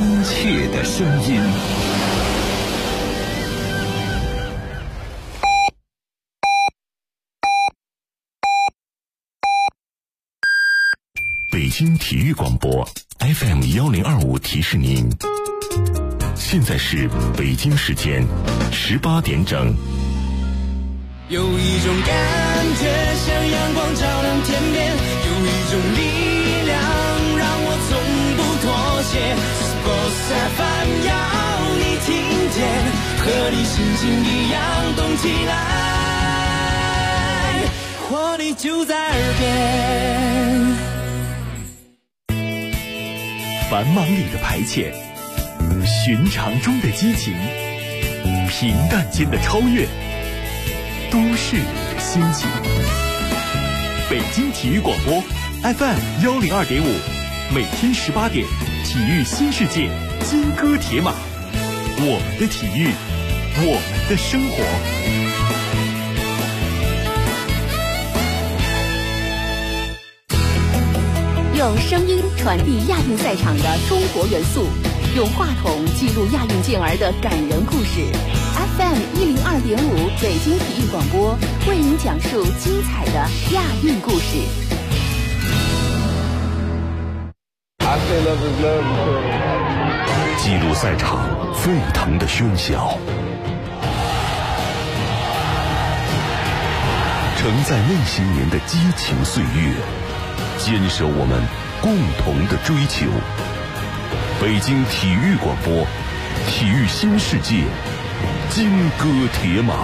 切的声音。北京体育广播 FM1025提示您，现在是北京时间18点整。 有一种感觉像阳光照亮天边，有一种力量让我从不妥协。Sports FM 要你听见，和你心情一样动起来，活力就在耳边。 繁忙里的排遣，寻常中的激情，平淡间的超越，都市里的心情。北京体育广播 FM102.5，每天18点，体育新世界，金戈铁马，我们的体育，我们的生活。 用声音传递亚运赛场的中国元素，用话筒记录亚运健儿的感人故事。FM102.5北京体育广播为您讲述精彩的亚运故事。 记录赛场沸腾的喧嚣，承载那些年的激情岁月，坚守我们共同的追求。北京体育广播，体育新世界，金戈铁马。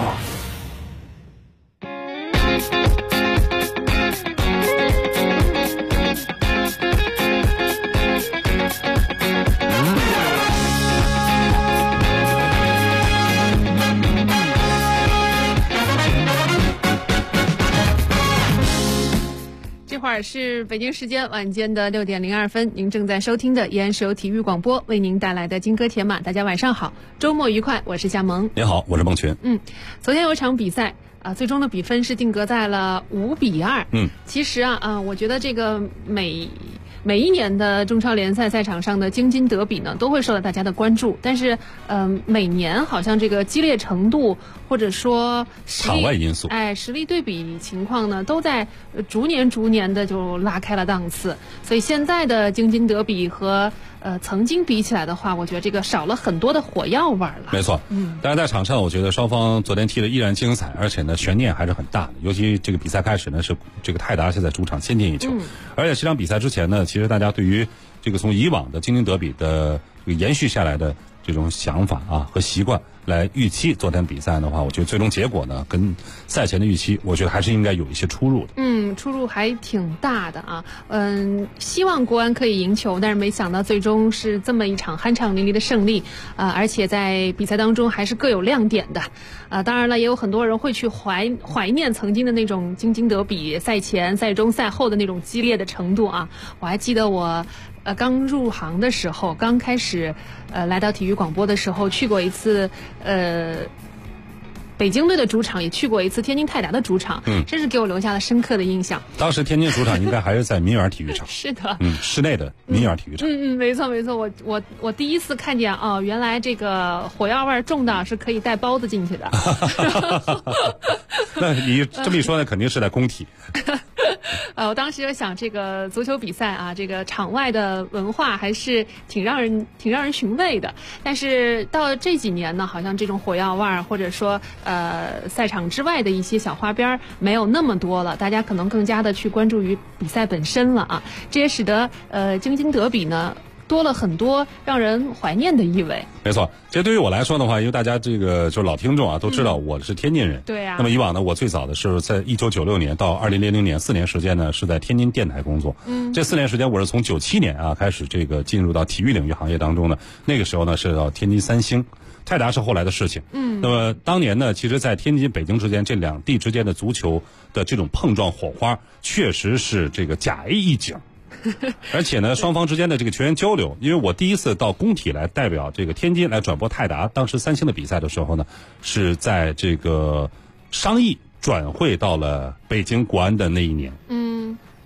这会儿是北京时间晚间的6点02分，您正在收听的依然是由体育广播为您带来的金戈铁马。大家晚上好，周末愉快，我是夏萌。 您好，我是孟群。 昨天有一场比赛最终的比分是定格在了5-2。其实我觉得这个每一年的中超联赛赛场上的京津德比呢，都会受到大家的关注，但是每年好像这个激烈程度或者说场外因素， 实力对比情况呢，都在逐年的就拉开了档次。所以现在的京津德比和曾经比起来的话，我觉得这个少了很多的火药味了。 没错，但是在场上，我觉得双方昨天踢的依然精彩，而且呢悬念还是很大的。尤其这个比赛开始呢，是这个泰达是在主场先进一球，而且这场比赛之前呢，其实大家对于这个从以往的京津德比的这个延续下来的这种想法和习惯来预期昨天比赛的话，我觉得最终结果呢跟赛前的预期，我觉得还是应该有一些出入的。 出入还挺大的啊。希望国安可以赢球，但是没想到最终是这么一场酣畅淋漓的胜利而且在比赛当中还是各有亮点的当然了，也有很多人会去怀念曾经的那种京津德比赛前、赛中、赛后的那种激烈的程度啊。我还记得我刚入行的时候，刚开始来到体育广播的时候，去过一次北京队的主场，也去过一次天津泰达的主场，真是给我留下了深刻的印象。 当时天津主场应该还是在民园体育场， 是的， 室内的民园体育场。 没错。我第一次看见原来这个火药味重的是可以带包子进去的。 那你这么一说呢，肯定是在工体。 我当时就想，这个足球比赛这个场外的文化还是挺让人寻味的。但是到这几年呢，好像这种火药味儿，或者说赛场之外的一些小花边没有那么多了，大家可能更加的去关注于比赛本身了啊。这也使得京津德比呢多了很多让人怀念的意味。 没错，这对于我来说的话，因为大家这个就是老听众都知道我是天津人。 对啊。 那么以往呢，我最早的是在1996年到2000年4年时间呢，是在天津电台工作。这4年时间，我是从97年开始这个进入到体育领域行业当中呢。那个时候呢是到天津三星。泰达是后来的事情。那么当年呢，其实在天津、北京之间这两地之间的足球的这种碰撞火花，确实是这个甲 A 一景。而且呢，双方之间的这个球员交流，因为我第一次到工体来代表这个天津来转播泰达当时三星的比赛的时候呢，是在这个商议转会到了北京国安的那一年。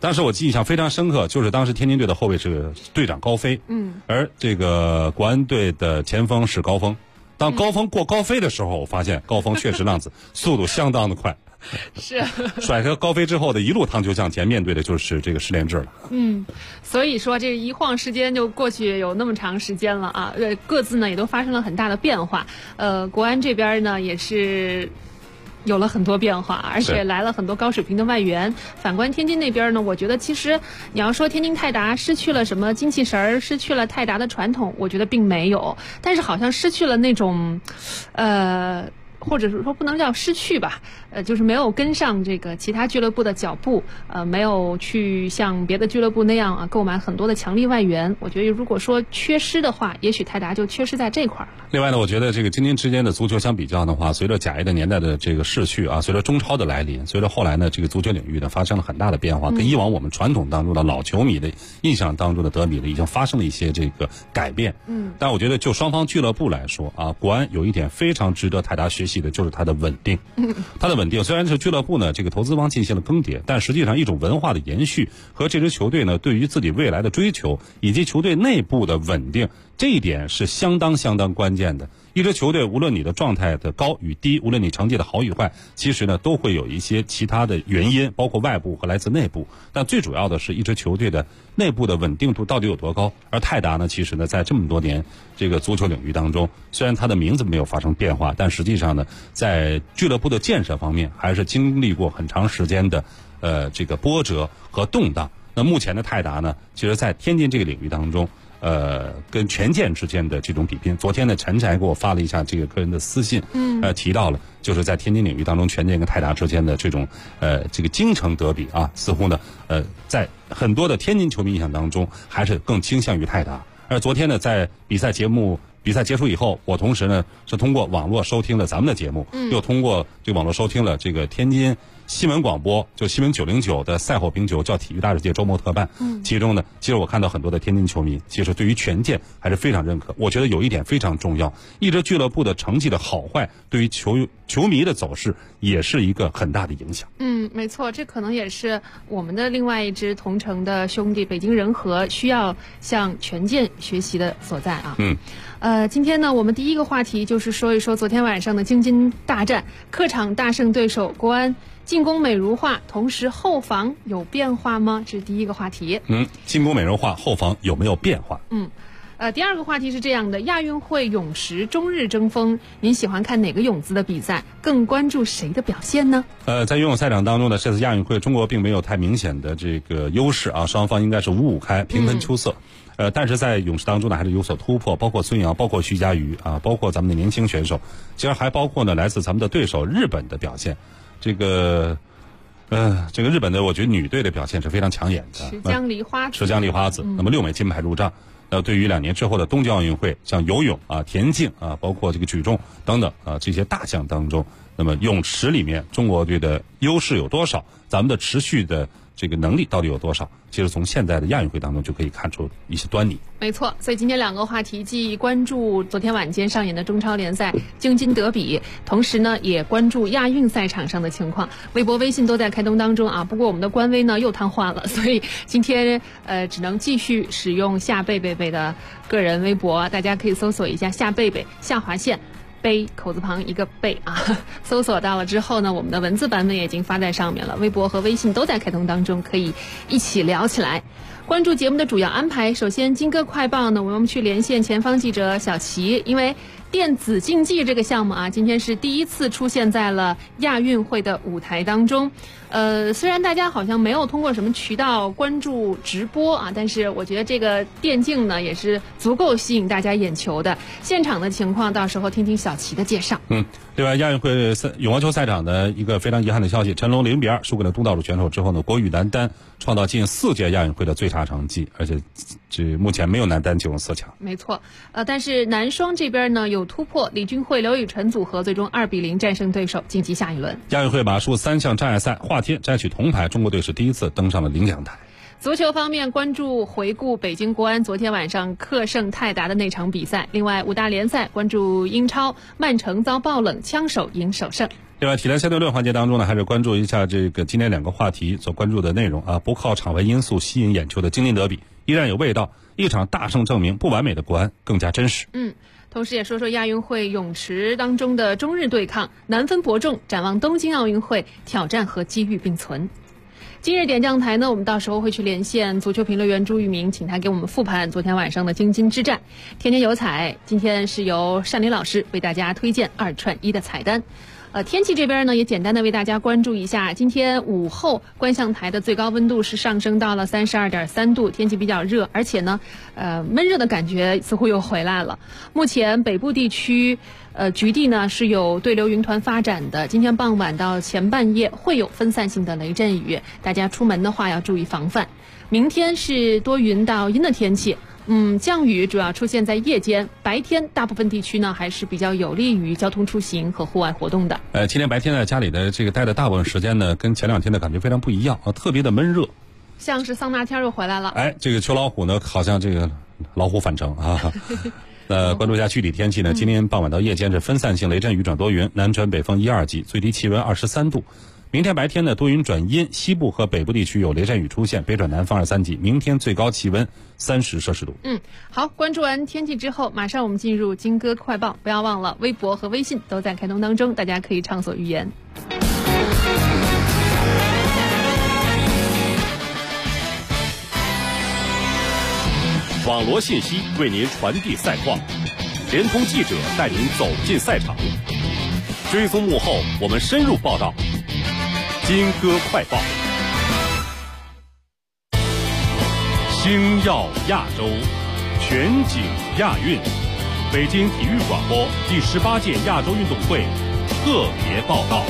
当时我印象非常深刻，就是当时天津队的后卫是队长高飞，而这个国安队的前锋是高峰。当高峰过高飞的时候，我发现高峰确实浪子，速度相当的快。 是甩开高飞之后的一路趟就向前，面对的就是这个失联制了。 所以说这一晃时间就过去有那么长时间了啊，各自呢也都发生了很大的变化。国安这边呢也是有了很多变化，而且来了很多高水平的外援。反观天津那边呢，我觉得其实你要说天津泰达失去了什么精气神儿，失去了泰达的传统，我觉得并没有，但是好像失去了那种或者是说不能叫失去吧，就是没有跟上这个其他俱乐部的脚步，没有去像别的俱乐部那样购买很多的强力外援。我觉得如果说缺失的话，也许泰达就缺失在这块了。 另外呢，我觉得这个京津之间的足球相比较的话，随着甲 A 的年代的这个逝去啊，随着中超的来临，随着后来呢这个足球领域呢发生了很大的变化，跟以往我们传统当中的老球迷的印象当中的德比呢已经发生了一些这个改变。但我觉得就双方俱乐部来说啊，国安有一点非常值得泰达学习的，就是它的稳定。它的稳定虽然是俱乐部呢这个投资方进行了更迭，但实际上一种文化的延续和这支球队呢对于自己未来的追求以及球队内部的稳定，这一点是相当关键的。一支球队无论你的状态的高与低，无论你成绩的好与坏，其实呢都会有一些其他的原因，包括外部和来自内部，但最主要的是一支球队的内部的稳定度到底有多高。而泰达呢其实呢在这么多年这个足球领域当中，虽然它的名字没有发生变化，但实际上呢在俱乐部的建设方面还是经历过很长时间的这个波折和动荡。那目前的泰达呢其实在天津这个领域当中跟权健之间的这种比拼，昨天呢陈柴给我发了一下这个个人的私信，提到了就是在天津领域当中权健跟泰达之间的这种这个京城德比啊，似乎呢在很多的天津球迷印象当中还是更倾向于泰达。而昨天呢在比赛结束以后，我同时呢是通过网络收听了咱们的节目，又通过这个网络收听了这个天津新闻广播，就新闻909的赛后评球叫体育大世界周末特办。其中呢其实我看到很多的天津球迷其实对于权健还是非常认可。我觉得有一点非常重要，一支俱乐部的成绩的好坏对于球迷的走势也是一个很大的影响。 没错，这可能也是我们的另外一支同城的兄弟北京人和需要向权健学习的所在啊。今天呢我们第一个话题就是说一说昨天晚上的京津大战，客场大胜对手国安，进攻美如画，同时后防有变化吗？这是第一个话题。 进攻美如画，后防有没有变化？ 第二个话题是这样的，亚运会泳池中日争锋，您喜欢看哪个泳姿的比赛？更关注谁的表现呢？ 在游泳赛场当中呢，这次亚运会中国并没有太明显的这个优势啊，双方应该是5-5开，平分秋色。但是在泳池当中呢还是有所突破，包括孙杨，包括徐嘉余啊，包括咱们的年轻选手，其实还包括呢来自咱们的对手日本的表现。这个日本的我觉得女队的表现是非常抢眼的， 池江梨花子， 那么6枚金牌入账。对于2年之后的东京奥运会，像游泳啊、田径啊，包括这个举重等等啊这些大项当中，那么泳池里面中国队的优势有多少？咱们的持续的这个能力到底有多少？其实从现在的亚运会当中就可以看出一些端倪。 没错，所以今天2个话题既关注昨天晚间上演的中超联赛京津德比，同时呢也关注亚运赛场上的情况。微博微信都在开通当中啊，不过我们的官微呢又瘫痪了，所以今天只能继续使用夏贝贝的个人微博，大家可以搜索一下夏贝贝下划线杯口字旁一个贝啊，搜索到了之后呢，我们的文字版本也已经发在上面了，微博和微信都在开通当中，可以一起聊起来。关注节目的主要安排，首先金歌快报呢，我们去连线前方记者小齐，因为电子竞技这个项目啊，今天是第一次出现在了亚运会的舞台当中。虽然大家好像没有通过什么渠道关注直播啊，但是我觉得这个电竞呢也是足够吸引大家眼球的。现场的情况到时候听听小齐的介绍。 另外亚运会羽毛球赛场的一个非常遗憾的消息，陈龙0-2输给了东道主选手之后呢，国羽男单创造近4届亚运会的最差成绩，而且这目前没有男单进入4强。 没错，但是男双这边呢有突破，李俊慧、刘雨辰组合最终2-0战胜对手，晋级下一轮。 亚运会马术3项障碍赛，华天摘取铜牌，中国队是第一次登上了领奖台。 足球方面，关注回顾北京国安昨天晚上客胜泰达的那场比赛。另外，5大联赛关注英超，曼城遭爆冷，枪手赢首胜。 另外，体坛相对论环节当中呢，还是关注一下这个今天2个话题所关注的内容啊，不靠场外因素吸引眼球的京津德比依然有味道，一场大胜证明不完美的国安更加真实。 同时也说说亚运会泳池当中的中日对抗，难分伯仲，展望东京奥运会，挑战和机遇并存。今日点将台呢，我们到时候会去连线足球评论员朱玉明，请他给我们复盘昨天晚上的京津之战。天天有彩，今天是由单林老师为大家推荐2串1的彩单。天气这边呢，也简单的为大家关注一下，今天午后观象台的最高温度是上升到了32.3度，天气比较热，而且呢，闷热的感觉似乎又回来了。目前北部地区局地呢是有对流云团发展的，今天傍晚到前半夜会有分散性的雷阵雨，大家出门的话要注意防范。明天是多云到阴的天气。降雨主要出现在夜间，白天大部分地区呢还是比较有利于交通出行和户外活动的。 今天白天呢，家里的这个待的大部分时间呢，跟前2天的感觉非常不一样啊，特别的闷热， 像是桑拿天又回来了。 这个秋老虎呢，好像这个老虎返程啊。关注一下具体天气呢，今天傍晚到夜间是分散性雷阵雨转多云，南转北风1、2级，最低气温23度。明天白天呢，多云转阴，西部和北部地区有雷阵雨出现，北转南风2、3级。明天最高气温30摄氏度。 好，关注完天气之后，马上我们进入金歌快报。不要忘了，微博和微信都在开通当中，大家可以畅所欲言。 网罗信息为您传递赛况，联通记者带您走进赛场，追踪幕后，我们深入报道。金歌快报，星耀亚洲，全景亚运，北京体育广播第18届亚洲运动会特别报道。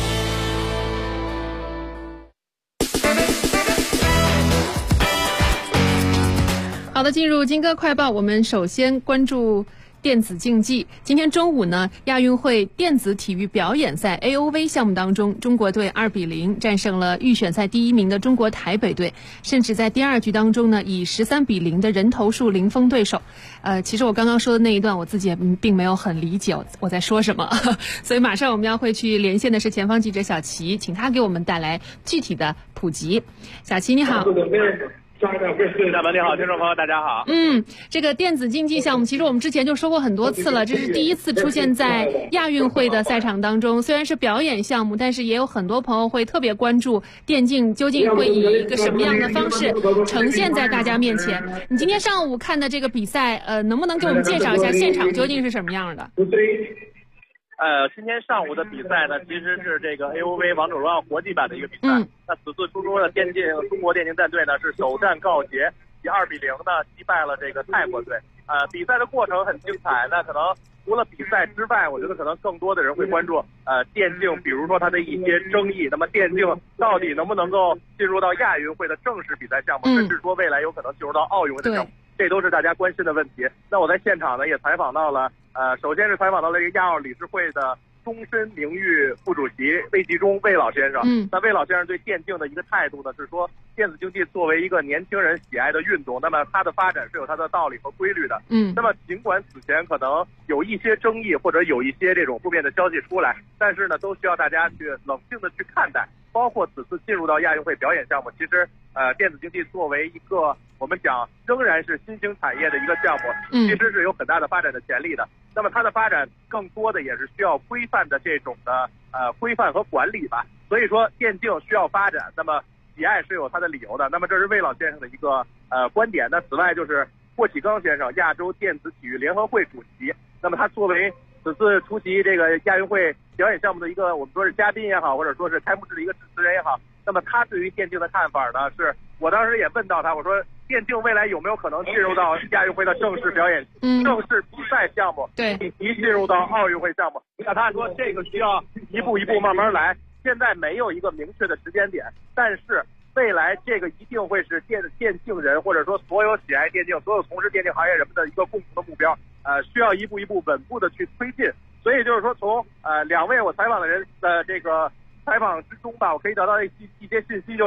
好的，进入金歌快报，我们首先关注电子竞技。今天中午呢，亚运会电子体育表演赛 AOV 项目当中，中国队2-0战胜了预选赛第1名的中国台北队，甚至在第2局当中呢，以13-0的人头数零封对手。其实我刚刚说的那一段，我自己也并没有很理解我在说什么，所以马上我们要会去连线的是前方记者小齐，请他给我们带来具体的普及。小齐你好。 大文你好，听众朋友大家好。 这个电子竞技项目，其实我们之前就说过很多次了，这是第一次出现在亚运会的赛场当中。虽然是表演项目，但是也有很多朋友会特别关注电竞究竟会以一个什么样的方式呈现在大家面前。你今天上午看的这个比赛，能不能给我们介绍一下现场究竟是什么样的？ 今天上午的比赛呢，其实是这个 AOV 王者荣耀国际版的一个比赛。那此次出征的中国电竞战队呢，是首战告捷，以2-0呢击败了这个泰国队。比赛的过程很精彩。那可能除了比赛之外，我觉得可能更多的人会关注电竞，比如说它的一些争议。那么电竞到底能不能够进入到亚运会的正式比赛项目，甚至说未来有可能进入到奥运会的项目，这都是大家关心的问题。那我在现场呢也采访到了，首先是采访到了这个亚奥理事会的终身名誉副主席魏吉中魏老先生。那魏老先生对电竞的一个态度呢是说，电子竞技作为一个年轻人喜爱的运动，那么它的发展是有它的道理和规律的。那么尽管此前可能有一些争议或者有一些这种负面的消息出来，但是呢都需要大家去冷静的去看待。包括此次进入到亚运会表演项目，其实电子竞技作为一个我们讲仍然是新兴产业的一个项目，其实是有很大的发展的潜力的。那么它的发展更多的也是需要规范的这种的规范和管理吧。所以说电竞需要发展，那么喜爱是有它的理由的。那么这是魏老先生的一个观点。那此外就是霍启刚先生，亚洲电子体育联合会主席。那么他作为此次出席这个亚运会表演项目的一个我们说是嘉宾也好，或者说是开幕式的一个主持人也好，那么他对于电竞的看法呢，是我当时也问到他，我说电竞未来有没有可能进入到亚运会的正式表演、正式比赛项目，以及进入到奥运会项目？那他说这个需要一步一步慢慢来，现在没有一个明确的时间点，但是未来这个一定会是电竞人或者说所有喜爱电竞、所有从事电竞行业人们的一个共同的目标。需要一步一步稳步的去推进。所以就是说，从两位我采访的人的这个采访之中吧，我可以得到一些信息，就是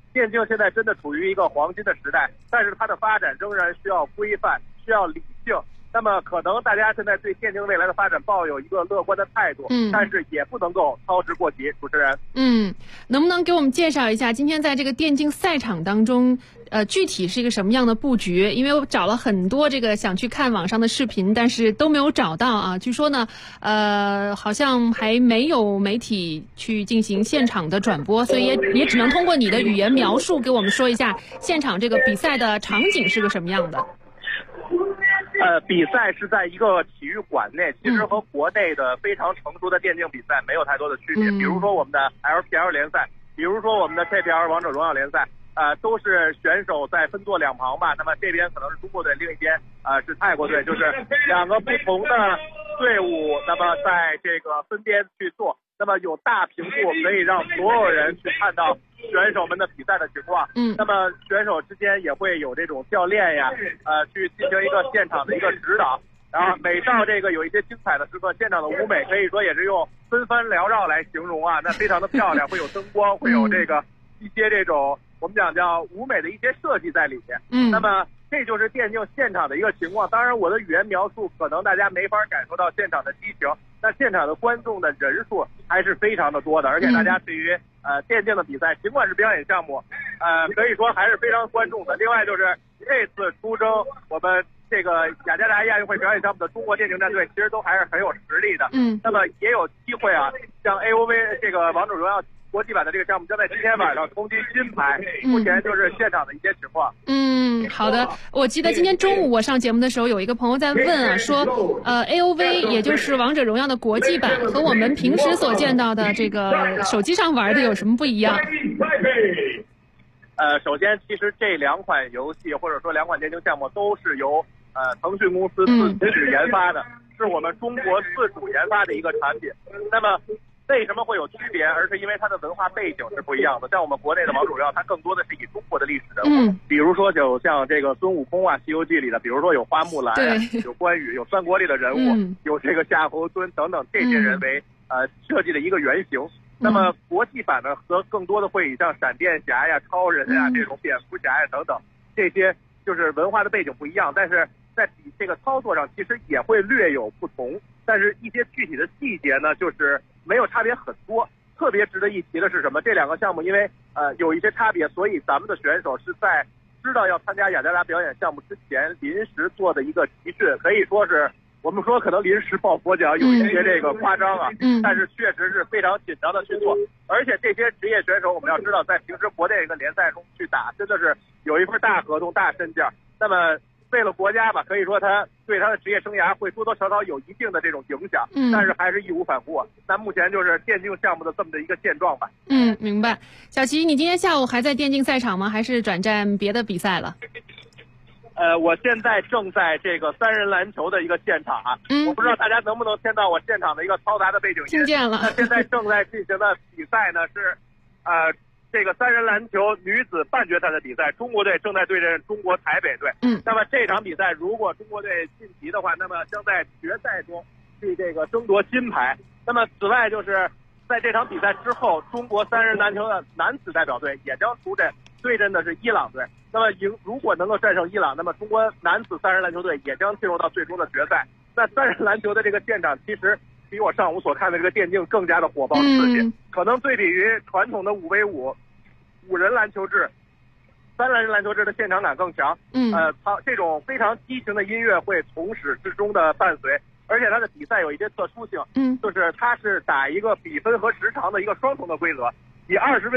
电竞现在真的处于一个黄金的时代，但是它的发展仍然需要规范，需要理性。那么可能大家现在对电竞未来的发展抱有一个乐观的态度，但是也不能够操之过急。主持人， 能不能给我们介绍一下今天在这个电竞赛场当中，具体是一个什么样的布局？因为我找了很多这个想去看网上的视频，但是都没有找到啊。据说呢，好像还没有媒体去进行现场的转播，所以也只能通过你的语言描述给我们说一下现场这个比赛的场景是个什么样的。 比赛是在一个体育馆内，其实和国内的非常成熟的电竞比赛没有太多的区别。比如说我们的 LPL 联赛，比如说我们的 KPL 王者荣耀联赛，都是选手在分作两旁吧。那么这边可能是中国队，另一边是泰国队，就是两个不同的队伍，那么在这个分边去做。那么有大屏幕可以让所有人去看到选手们的比赛的情况。那么选手之间也会有这种教练呀，去进行一个现场的一个指导。然后每到这个有一些精彩的时刻，现场的舞美可以说也是用纷纷缭绕来形容啊，那非常的漂亮，会有灯光，会有这个一些这种我们讲叫舞美的一些设计在里面。那么这就是电竞现场的一个情况。当然我的语言描述可能大家没法感受到现场的激情，那现场的观众的人数还是非常的多的，而且大家对于电竞的比赛，尽管是表演项目，可以说还是非常关注的。另外就是这次出征我们这个雅加达亚运会表演项目的中国电竞战队，其实都还是很有实力的。那么也有机会啊，像 AOV 这个王者荣耀国际版的这个项目将在今天晚上冲击金牌。目前就是现场的一些情况。 好的。我记得今天中午我上节目的时候，有一个朋友在问啊，说AOV 也就是王者荣耀的国际版和我们平时所见到的这个手机上玩的有什么不一样？ 首先其实这两款游戏或者说两款电竞项目都是由腾讯公司自主研发的，是我们中国自主研发的一个产品。那么为什么会有区别？而是因为它的文化背景是不一样的。像我们国内的王者荣耀，它更多的是以中国的历史人物，比如说就像这个孙悟空啊，《西游记》里的，比如说有花木兰啊，有关羽，有三国里的人物，有这个夏侯惇等等这些人为设计的一个原型。那么国际版呢，和更多的会以像闪电侠呀、超人呀、这种蝙蝠侠呀等等，这些就是文化的背景不一样，但是在这个操作上其实也会略有不同，但是一些具体的细节呢，就是没有差别很多。特别值得一提的是什么？这两个项目因为有一些差别，所以咱们的选手是在知道要参加雅加达表演项目之前临时做的一个集训，可以说是我们说可能临时抱佛脚有一些这个夸张啊，但是确实是非常紧张的去做。而且这些职业选手我们要知道，在平时国内一个联赛中去打，真的是有一份大合同、大身价。那么为了国家吧，可以说他对他的职业生涯会多多少少有一定的这种影响，但是还是义无反顾。那目前就是电竞项目的这么的一个现状吧。 明白。小齐，你今天下午还在电竞赛场吗？还是转战别的比赛了？ 我现在正在这个3人篮球的一个现场啊，我不知道大家能不能听到我现场的一个嘈杂的背景音。 听见了。 那现在正在进行的比赛呢是，这个3人篮球女子半决赛的比赛，中国队正在对阵中国台北队。那么这场比赛如果中国队晋级的话，那么将在决赛中去这个争夺金牌。那么此外就是在这场比赛之后，中国3人篮球的男子代表队也将出阵，对阵的是伊朗队。那么如果能够战胜伊朗，那么中国男子3人篮球队也将进入到最终的决赛。那3人篮球的这个现场其实比我上午所看的这个电竞更加的火爆刺激，可能对比于传统的5v5、5人篮球制、3人篮球制的现场感更强。这种非常激情的音乐会从始至终的伴随，而且它的比赛有一些特殊性，就是它是打一个比分和时长的一个双重的规则，以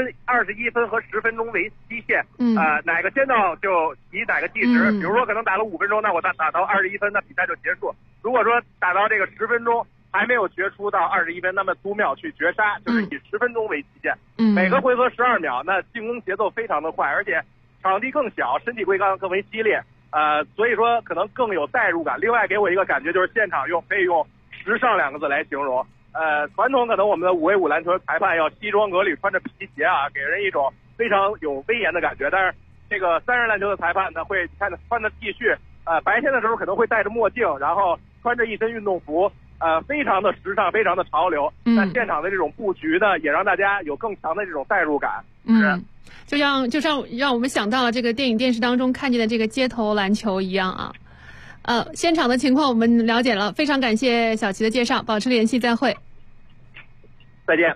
21分和10分钟为基线，哪个先到就以哪个计时。比如说可能打了5分钟，那我打到21分，那比赛就结束。如果说打到这个10分钟还没有决出到21分，那么读秒去绝杀，就是以10分钟为基线。每个回合12秒，那进攻节奏非常的快，而且场地更小，身体规抗更为激烈，所以说可能更有代入感。另外给我一个感觉就是现场可以用时尚2个字来形容。传统可能我们的5v5篮球裁判要西装革履，穿着皮鞋啊，给人一种非常有威严的感觉。但是这个3人篮球的裁判呢，会穿着 T 恤，白天的时候可能会戴着墨镜，然后穿着一身运动服， 非常的时尚，非常的潮流。那现场的这种布局呢，也让大家有更强的这种代入感。 就像让我们想到了这个电影电视当中看见的这个街头篮球一样啊。现场的情况我们了解了，非常感谢小齐的介绍，保持联系，再会。 再见。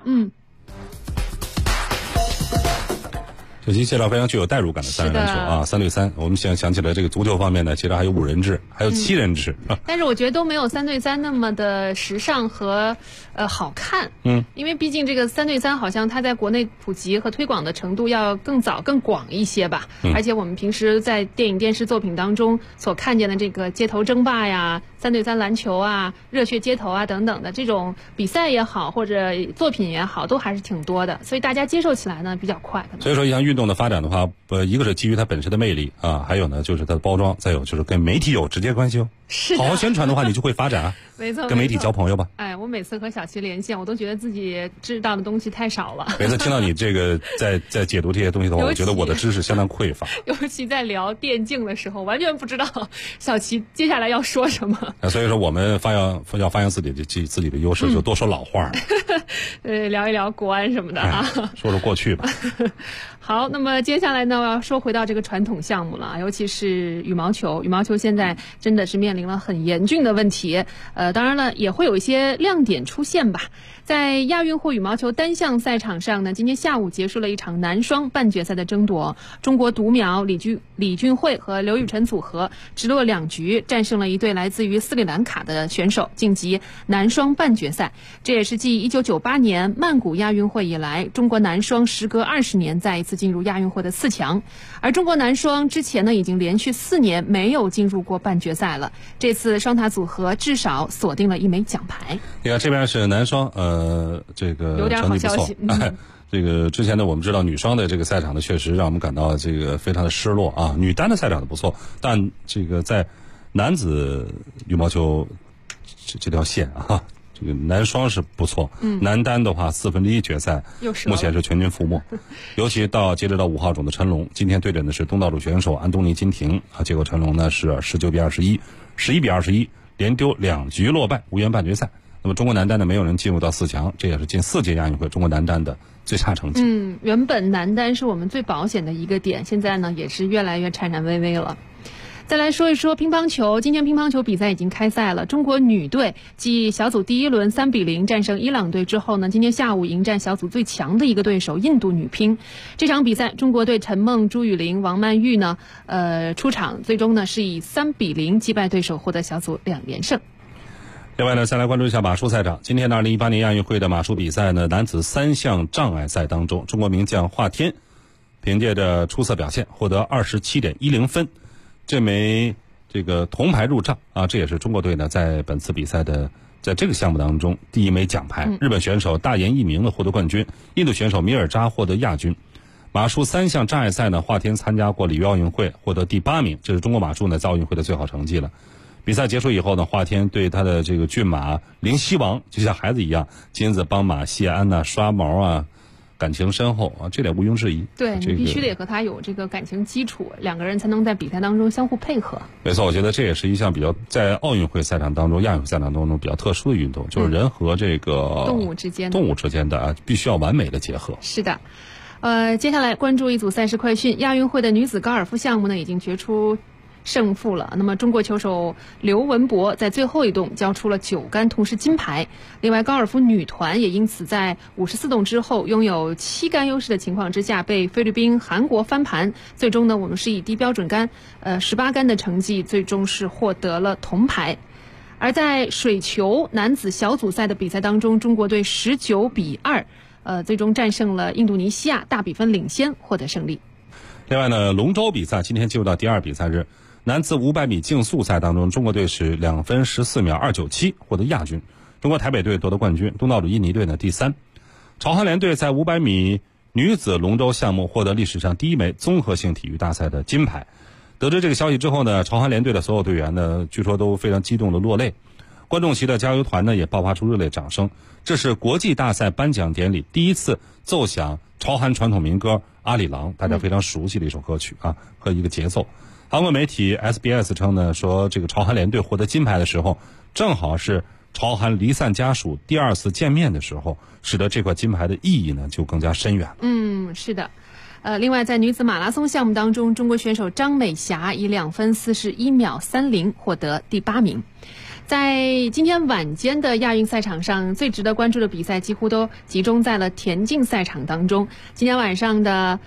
小齐介绍非常具有代入感的三人篮球啊，3对3。我们想起了这个足球方面呢，其实还有5人制，还有7人制。 但是我觉得都没有3对3那么的时尚和好看。因为毕竟这个3对3好像它在国内普及和推广的程度要更早更广一些吧。而且我们平时在电影电视作品当中所看见的这个街头争霸呀、3对3篮球啊、热血街头啊等等的这种比赛也好，或者作品也好，都还是挺多的，所以大家接受起来呢比较快。 所以说，像运动的发展的话，一个是基于它本身的魅力啊，还有呢就是它的包装，再有就是跟媒体有直接关系哦。 是， 好好宣传的话，你就会发展啊。 没错， 跟媒体交朋友吧。 我每次和小齐连线，我都觉得自己知道的东西太少了。 每次听到你这个在解读这些东西的话，我觉得我的知识相当匮乏。 尤其在聊电竞的时候，完全不知道小齐接下来要说什么。 所以说，我们要发扬自己的优势，就多说老话。 聊一聊国安什么的啊， 说说过去吧。 好，那么接下来呢，我要说回到这个传统项目了，尤其是羽毛球。羽毛球现在真的是面临了很严峻的问题。当然了，也会有一些亮点出现吧。在亚运会羽毛球单项赛场上呢，今天下午结束了一场男双半决赛的争夺。中国独苗李俊慧和刘雨辰组合直落2局，战胜了一对来自于斯里兰卡的选手，晋级男双半决赛。这也是继1998年曼谷亚运会以来，中国男双时隔20年再一次进入亚运会的4强。而中国男双之前呢，已经连续4年没有进入过半决赛了。这次双塔组合至少锁定了1枚奖牌。 你看这边是男双，这个成绩不错。这个之前呢，我们知道女双的这个赛场呢，确实让我们感到这个非常的失落啊。女单的赛场的不错，但这个在男子羽毛球这条线啊，这个男双是不错。男单的话1/4决赛目前是全军覆没。尤其截止到5号种的陈龙，今天对阵的是东道主选手安东尼金廷啊，结果陈龙呢是19比21、11比21，连丢2局落败，无缘半决赛。那么中国男单呢，没有人进入到4强，这也是近4届亚运会中国男单的最差成绩。 原本男单是我们最保险的一个点，现在呢也是越来越颤颤巍巍了。再来说一说乒乓球，今天乒乓球比赛已经开赛了。中国女队继小组第1轮3比0战胜伊朗队之后呢，今天下午迎战小组最强的一个对手印度女乒。这场比赛，中国队陈梦、朱雨玲、王曼玉呢，出场，最终呢是以3比0击败对手，获得小组2连胜。 另外呢，再来关注一下马术赛场。今天的2018年亚运会的马术比赛呢，男子3项障碍赛当中，中国名将华天凭借着出色表现，获得27.10分，这枚这个铜牌入账啊，这也是中国队呢在本次比赛的在这个项目当中第1枚奖牌。日本选手大岩一鸣呢获得冠军，印度选手米尔扎获得亚军。马术3项障碍赛呢，华天参加过里约奥运会，获得第8名，这是中国马术呢在奥运会的最好成绩了。比赛结束以后呢，华天对他的这个骏马灵犀王就像孩子一样，金子帮马谢鞍呐、刷毛啊，感情深厚啊，这点毋庸置疑。 对，你必须得和他有这个感情基础，两个人才能在比赛当中相互配合。 没错，我觉得这也是一项比较在奥运会赛场当中、亚运会赛场当中比较特殊的运动，就是人和这个动物之间的啊，必须要完美的结合。 是的。接下来关注一组赛事快讯，亚运会的女子高尔夫项目呢已经决出胜负了。那么中国球手刘文博在最后一洞交出了9杆同时金牌。另外高尔夫女团也因此在54洞之后拥有7杆优势的情况之下被菲律宾、韩国翻盘，最终呢我们是以低标准杆18杆的成绩最终是获得了铜牌。而在水球男子小组赛的比赛当中，中国队19比2最终战胜了印度尼西亚，大比分领先获得胜利。 另外呢，龙舟比赛今天进入到第2比赛日，男子500米竞速赛当中，中国队是2分14秒297获得亚军，中国台北队夺得冠军，东道主印尼队呢第3。朝韩联队在500米女子龙舟项目获得历史上第1枚综合性体育大赛的金牌。得知这个消息之后呢，朝韩联队的所有队员呢，据说都非常激动的落泪，观众席的加油团呢也爆发出热烈掌声。这是国际大赛颁奖典礼第1次奏响朝韩传统民歌《阿里郎》，大家非常熟悉的一首歌曲啊，和一个节奏。韩国媒体 SBS 称呢，说这个朝韩联队获得金牌的时候，正好是朝韩离散家属第2次见面的时候，使得这块金牌的意义呢就更加深远了。 是的。另外在女子马拉松项目当中，中国选手张美霞以2分41秒30获得第8名。在今天晚间的亚运赛场上，最值得关注的比赛几乎都集中在了田径赛场当中。今天晚上的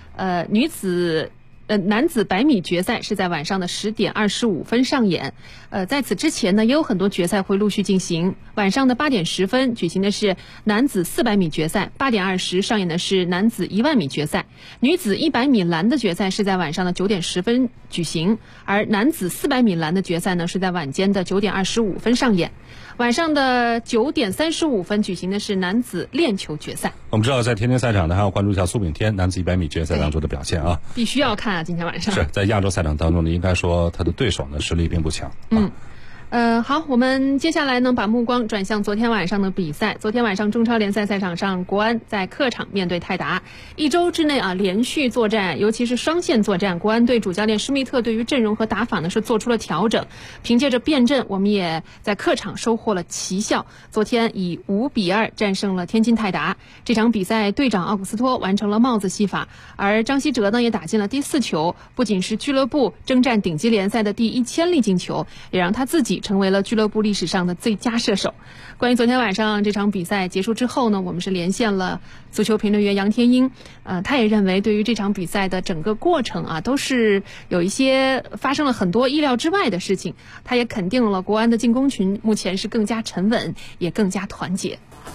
男子100米决赛是在晚上的10点25分上演。在此之前呢，也有很多决赛会陆续进行。晚上的8点10分举行的是男子400米决赛，8点20上演的是男子10000米决赛。女子100米栏的决赛是在晚上的9点10分举行，而男子400米栏的决赛呢是在晚间的9点25分上演。晚上的9点35分举行的是男子链球决赛。 我们知道在田径赛场呢，还要关注一下苏炳添男子100米决赛当中的表现啊， 必须要看啊！今天晚上是在亚洲赛场当中呢，应该说他的对手呢实力并不强。 好，我们接下来呢把目光转向昨天晚上的比赛。昨天晚上中超联赛赛场上，国安在客场面对泰达，1周之内连续作战，尤其是双线作战，国安队主教练施密特对于阵容和打法呢是做出了调整。凭借着变阵，我们也在客场收获了奇效。昨天以5比2战胜了天津泰达。这场比赛队长奥古斯托完成了帽子戏法，而张稀哲呢也打进了第4球，不仅是俱乐部征战顶级联赛的第1000粒进球，也让他自己成为了俱乐部历史上的最佳射手。关于昨天晚上这场比赛结束之后呢，我们是连线了足球评论员杨天英，他也认为对于这场比赛的整个过程都是有一些发生了很多意料之外的事情。他也肯定了国安的进攻群目前是更加沉稳，也更加团结。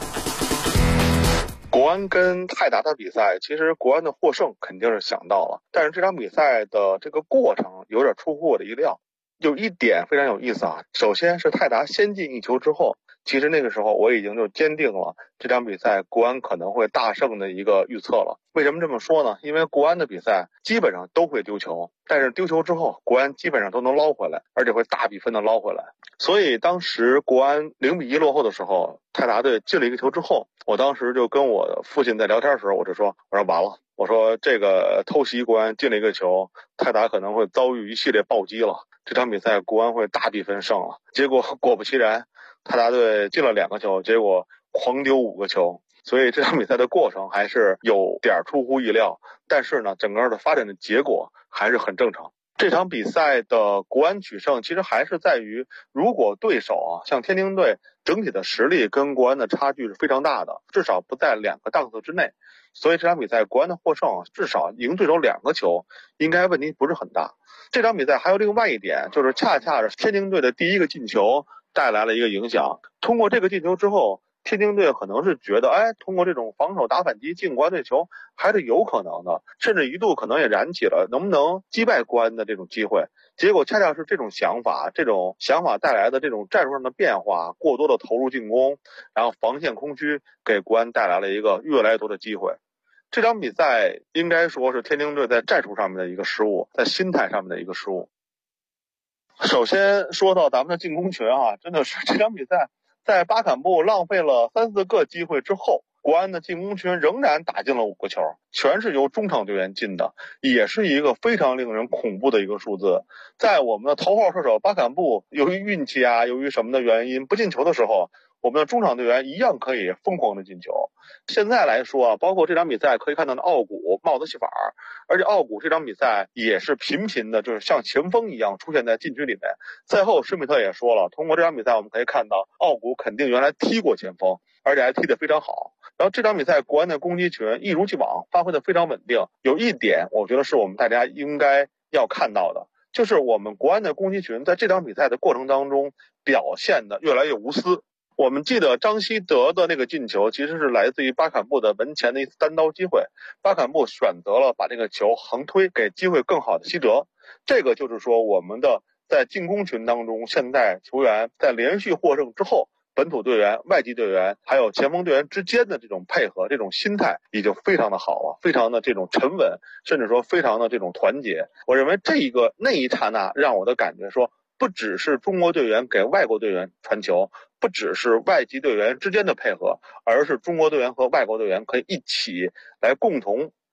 国安跟泰达的比赛，其实国安的获胜肯定是想到了，但是这场比赛的这个过程有点出乎我的意料。有一点非常有意思啊，首先是泰达先进1球之后，其实那个时候我已经就坚定了这场比赛国安可能会大胜的一个预测了。为什么这么说呢？因为国安的比赛基本上都会丢球，但是丢球之后国安基本上都能捞回来，而且会大比分的捞回来。所以当时国安0比1落后的时候，泰达队进了1个球之后，我当时就跟我父亲在聊天的时候，我说完了，我说这个偷袭国安进了1个球，泰达可能会遭遇一系列暴击了，这场比赛国安会大比分胜了。结果果不其然，泰达队进了2个球，结果狂丢5个球。所以这场比赛的过程还是有点出乎意料，但是呢，整个的发展的结果还是很正常。这场比赛的国安取胜，其实还是在于，如果对手像天津队整体的实力跟国安的差距是非常大的，至少不在2个档次之内。所以这场比赛国安的获胜，至少赢对手2个球，应该问题不是很大。这场比赛还有另外一点，就是恰恰是天津队的第1个进球带来了一个影响。通过这个进球之后，天津队可能是觉得，通过这种防守打反击进国安队球还是有可能的，甚至一度可能也燃起了能不能击败国安的这种机会。结果恰恰是这种想法带来的这种战术上的变化，过多的投入进攻，然后防线空虚，给国安带来了一个越来越多的机会。这场比赛应该说是天津队在战术上面的一个失误，在心态上面的一个失误。首先说到咱们的进攻群真的是这场比赛在巴坎布浪费了3-4个机会之后，国安的进攻群仍然打进了5个球，全是由中场队员进的，也是一个非常令人恐怖的一个数字。在我们的头号射手巴坎布由于运气由于什么的原因不进球的时候，我们的中场队员一样可以疯狂的进球。现在来说包括这场比赛可以看到的奥古帽子戏法，而且奥古这场比赛也是频频的就是像前锋一样出现在禁区里面。赛后施密特也说了，通过这场比赛我们可以看到奥古肯定原来踢过前锋，而且还踢得非常好。然后这场比赛国安的攻击群一如既往发挥得非常稳定。有一点我觉得是我们大家应该要看到的，就是我们国安的攻击群在这场比赛的过程当中表现得越来越无私。我们记得张稀德的那个进球其实是来自于巴坎布的门前的一次单刀机会，巴坎布选择了把这个球横推，给机会更好的希哲。这个就是说我们的在进攻群当中，现在球员在连续获胜之后，本土队员、外籍队员还有前锋队员之间的这种配合，这种心态已经非常的好了，非常的这种沉稳，甚至说非常的这种团结。我认为那一刹那让我的感觉说，不只是中国队员给外国队员传球，不只是外籍队员之间的配合，而是中国队员和外国队员可以一起来共同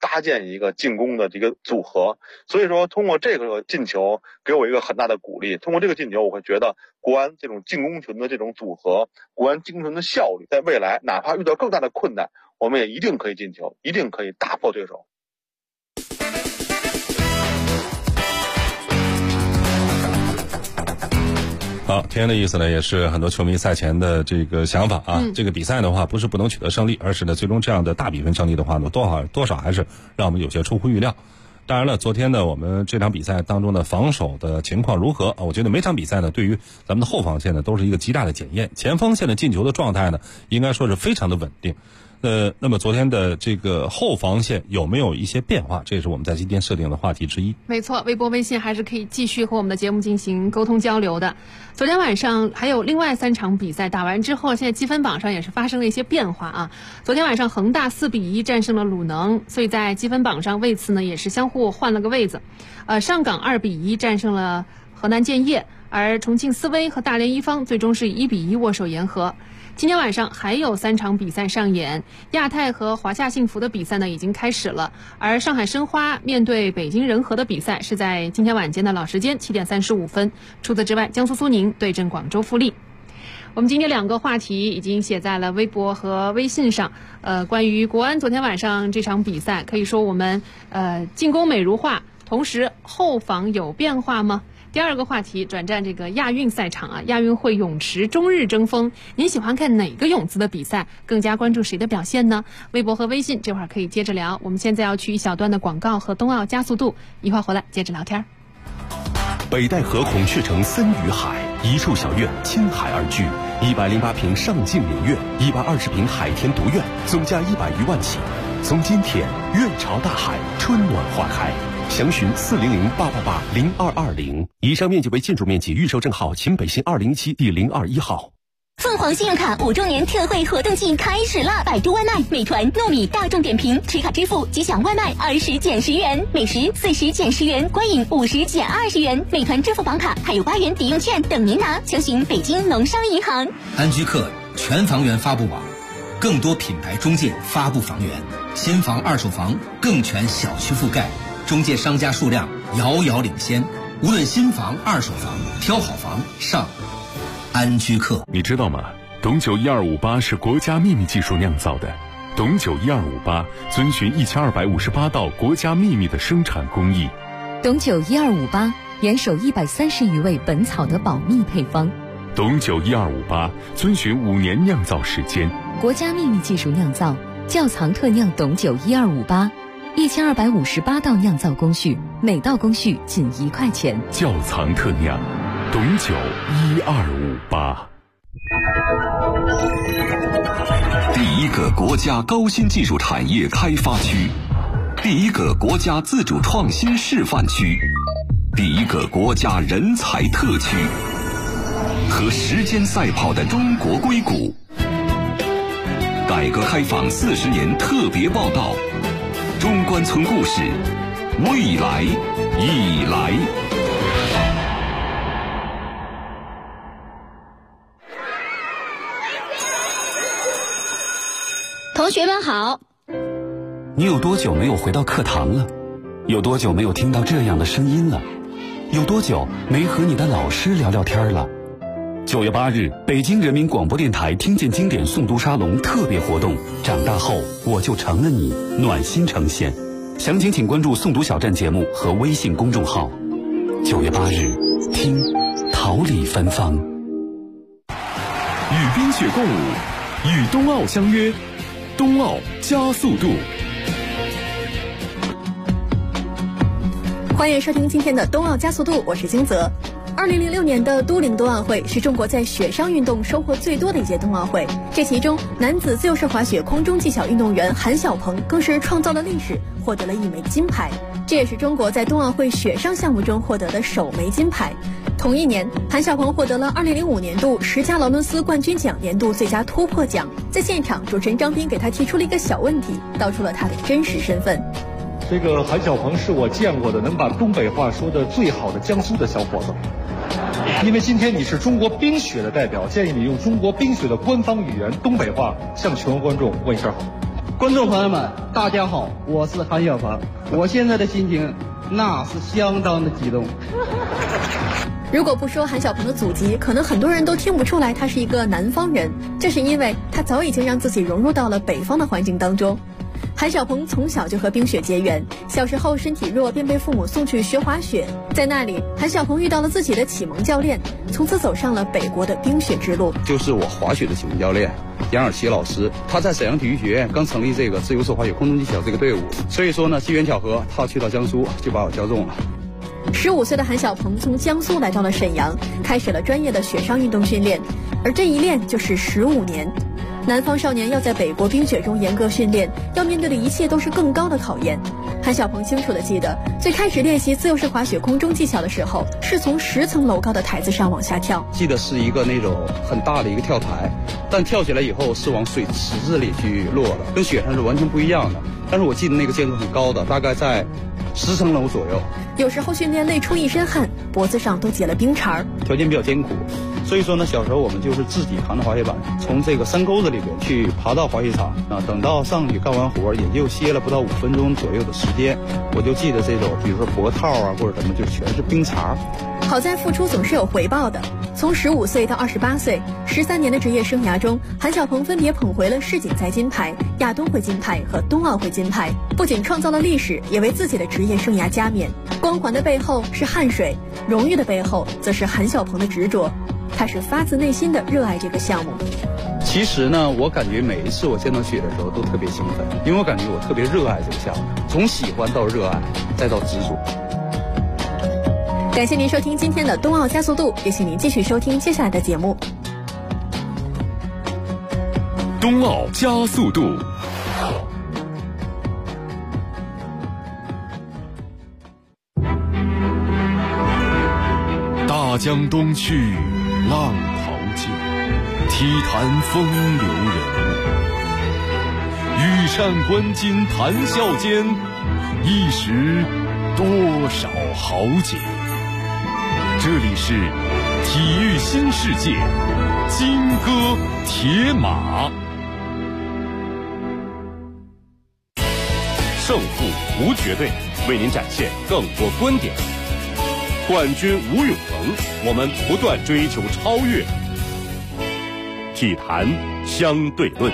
搭建一个进攻的这个组合。所以说通过这个进球给我一个很大的鼓励，通过这个进球我会觉得国安这种进攻群的这种组合，国安进攻群的效率，在未来哪怕遇到更大的困难，我们也一定可以进球，一定可以打破对手。 好，天天的意思呢，也是很多球迷赛前的这个想法啊。这个比赛的话，不是不能取得胜利，而是呢，最终这样的大比分胜利的话呢，多少还是让我们有些出乎预料。当然了，昨天呢，我们这场比赛当中的防守的情况如何啊？我觉得每场比赛呢，对于咱们的后防线呢，都是一个极大的检验。前锋线的进球的状态呢，应该说是非常的稳定。那么昨天的这个后防线有没有一些变化？这也是我们在今天设定的话题之一。 没错，微博、微信还是可以继续和我们的节目进行沟通交流的。昨天晚上还有另外3场比赛打完之后，现在积分榜上也是发生了一些变化啊。昨天晚上恒大4-1战胜了鲁能，所以在积分榜上位次呢也是相互换了个位子。上港2-1战胜了河南建业，而重庆斯威和大连一方最终是1-1握手言和。今天晚上还有3场比赛上演，亚太和华夏幸福的比赛呢已经开始了，而上海申花面对北京人和的比赛是在今天晚间的老时间7点35分。除此之外，江苏苏宁对阵广州富力。我们今天2个话题已经写在了微博和微信上。关于国安昨天晚上这场比赛，可以说我们进攻美如画，同时后防有变化吗？第2个话题转战这个亚运赛场啊，亚运会泳池中日争锋，您喜欢看哪个泳姿的比赛？更加关注谁的表现呢？微博和微信这会儿可以接着聊。我们现在要去一小段的广告和冬奥加速度，一会儿回来接着聊天。 北戴河孔雀城森与海，一处小院倾海而居，108平上镜名苑，120平海天独院，总价101万起。从今天，院朝大海，春暖花开。详询400-888-0220。以上面积为建筑面积，预售证号秦北新2017第021号。 凤凰信用卡5周年特惠活动季开始了！百度外卖、美团、糯米、大众点评持卡支付即享外卖20减10元，美食40减10元，观影50减20元。美团支付宝卡还有8元抵用券等您拿，详询北京农商银行。 安居客全房源发布网，更多品牌中介发布房源，新房、二手房更全小区覆盖。中介商家数量遥遥领先，无论新房、二手房，挑好房上安居客。 你知道吗？董酒1258是国家秘密技术酿造的。董酒1258遵循1258道国家秘密的生产工艺。 董酒1258严守130余味本草的保密配方。 董酒1258遵循5年酿造时间， 国家秘密技术酿造，窖藏特酿董酒1258，1258道酿造工序，每道工序仅1块钱。 窖藏特酿，董酒1258。第一个国家高新技术产业开发区，第一个国家自主创新示范区，第一个国家人才特区，和时间赛跑的中国硅谷。改革开放40年特别报道，中关村故事，未来已来。 同学们好。 你有多久没有回到课堂了？有多久没有听到这样的声音了？有多久没和你的老师聊聊天了？9月8日，北京人民广播电台听见经典诵读沙龙特别活动，长大后我就成了你，暖心呈现。详情请关注诵读小站节目和微信公众号。9月8日，听桃李芬芳。 与冰雪共舞，与冬奥相约，冬奥加速度。 欢迎收听今天的冬奥加速度，我是金泽。2006年的都灵冬奥会是中国在雪上运动收获最多的一届冬奥会，这其中男子自由式滑雪空中技巧运动员韩晓鹏更是创造了历史，获得了1枚金牌，这也是中国在冬奥会雪上项目中获得的首枚金牌。同一年，韩晓鹏获得了2005年度10佳劳伦斯冠军奖年度最佳突破奖。在现场，主持人张斌给他提出了一个小问题，道出了他的真实身份。 这个韩晓鹏是我见过的能把东北话说的最好的江苏的小伙子。因为今天你是中国冰雪的代表，建议你用中国冰雪的官方语言东北话向全国观众问一声好。 观众朋友们，大家好，我是韩小鹏，我现在的心情那是相当的激动。 如果不说韩小鹏的祖籍，可能很多人都听不出来他是一个南方人，这是因为他早已经让自己融入到了北方的环境当中。韩小鹏从小就和冰雪结缘，小时候身体弱，便被父母送去学滑雪。在那里，韩小鹏遇到了自己的启蒙教练，从此走上了北国的冰雪之路。 就是我滑雪的启蒙教练杨尔奇老师，他在沈阳体育学院刚成立这个自由式滑雪空中技巧这个队伍，所以说呢，机缘巧合，他去到江苏就把我教中了。 15岁的韩小鹏从江苏来到了沈阳，开始了专业的雪上运动训练，而这一练就是15年。南方少年要在北国冰雪中严格训练，要面对的一切都是更高的考验。韩小鹏清楚地记得，最开始练习自由式滑雪空中技巧的时候，是从10层楼高的台子上往下跳。 记得是一个那种很大的一个跳台，但跳起来以后是往水池子里去落的，跟雪上是完全不一样的。但是我记得那个建筑很高的，大概在10层楼左右。 有时候训练累出一身汗，脖子上都结了冰碴。 条件比较艰苦，所以说呢，小时候我们就是自己扛着滑雪板，从这个山沟子里边去爬到滑雪场啊。等到上去干完活，也就歇了不到5分钟左右的时间。我就记得这种，比如说脖套啊或者什么，就全是冰碴。 好在付出总是有回报的。从15岁到28岁，13年的职业生涯中，韩小鹏分别捧回了世锦赛金牌、亚冬会金牌和冬奥会金牌，不仅创造了历史，也为自己的职业生涯加冕。光环的背后是汗水，荣誉的背后则是韩小鹏的执着。他是发自内心的热爱这个项目。 其实呢，我感觉每一次我见到雪的时候都特别兴奋，因为我感觉我特别热爱这个项目，从喜欢到热爱，再到执着。 感谢您收听今天的冬奥加速度，也请您继续收听接下来的节目。 冬奥加速度。大江东去，浪淘尽，体坛风流人物。羽扇纶巾谈笑间，一时多少豪杰。这里是体育新世界，金戈铁马。胜负无绝对，为您展现更多观点。冠军无永恒，我们不断追求超越。体坛相对论。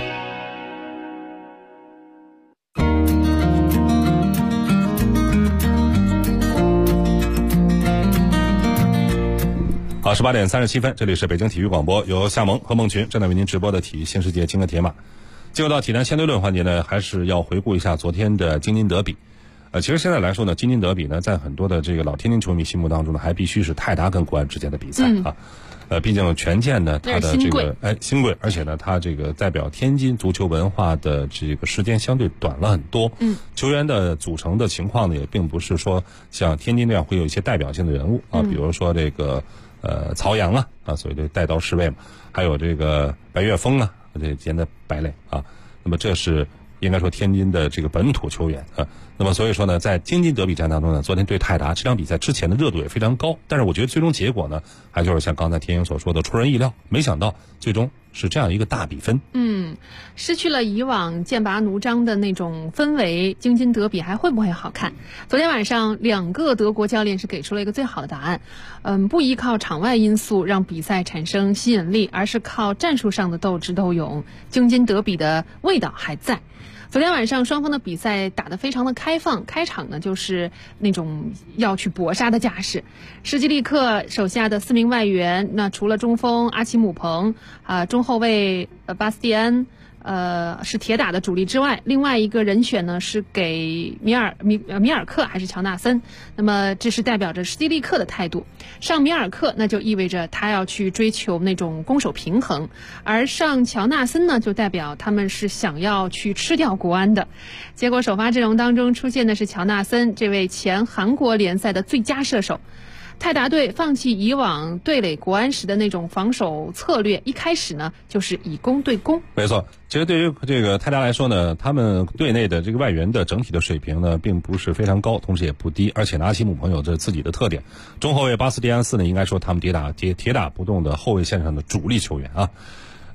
好，18点37分，这里是北京体育广播，由夏萌和孟群正在为您直播的体育新世界金戈铁马。进入到体坛相对论环节呢，还是要回顾一下昨天的京津德比。其实现在来说呢，京津德比呢，在很多的这个老天津球迷心目当中呢，还必须是泰达跟国安之间的比赛啊。毕竟权健呢，它的这个新贵，而且呢，它这个代表天津足球文化的这个时间相对短了很多。球员的组成的情况呢，也并不是说像天津这样会有一些代表性的人物啊，比如说这个曹阳啊，所谓的带刀侍卫嘛，还有这个白岳峰啊，这间的败类啊。那么这是应该说天津的这个本土球员啊。那么所以说呢，在京津德比战当中呢，昨天对泰达这场比赛之前的热度也非常高，但是我觉得最终结果呢，还就是像刚才天英所说的出人意料，没想到最终是这样一个大比分。 失去了以往剑拔弩张的那种氛围，京津德比还会不会好看？昨天晚上2个德国教练是给出了一个最好的答案。不依靠场外因素让比赛产生吸引力，而是靠战术上的斗智斗勇，京津德比的味道还在。昨天晚上双方的比赛打得非常的开放，开场呢就是那种要去搏杀的架势。施基利克手下的4名外援，那除了中锋阿奇姆彭中后卫巴斯蒂安是铁打的主力之外，另外一个人选呢是给米尔克还是乔纳森。那么这是代表着施基利克的态度，上米尔克那就意味着他要去追求那种攻守平衡，而上乔纳森呢就代表他们是想要去吃掉国安的。结果首发阵容当中出现的是乔纳森，这位前韩国联赛的最佳射手。泰达队放弃以往对垒国安时的那种防守策略，一开始呢就是以攻对攻。 没错，其实对于这个泰达来说呢，他们队内的这个外援的整体的水平呢，并不是非常高，同时也不低，而且阿奇姆朋友这自己的特点。中后卫巴斯蒂安斯呢，应该说他们铁打不动的后卫线上的主力球员啊。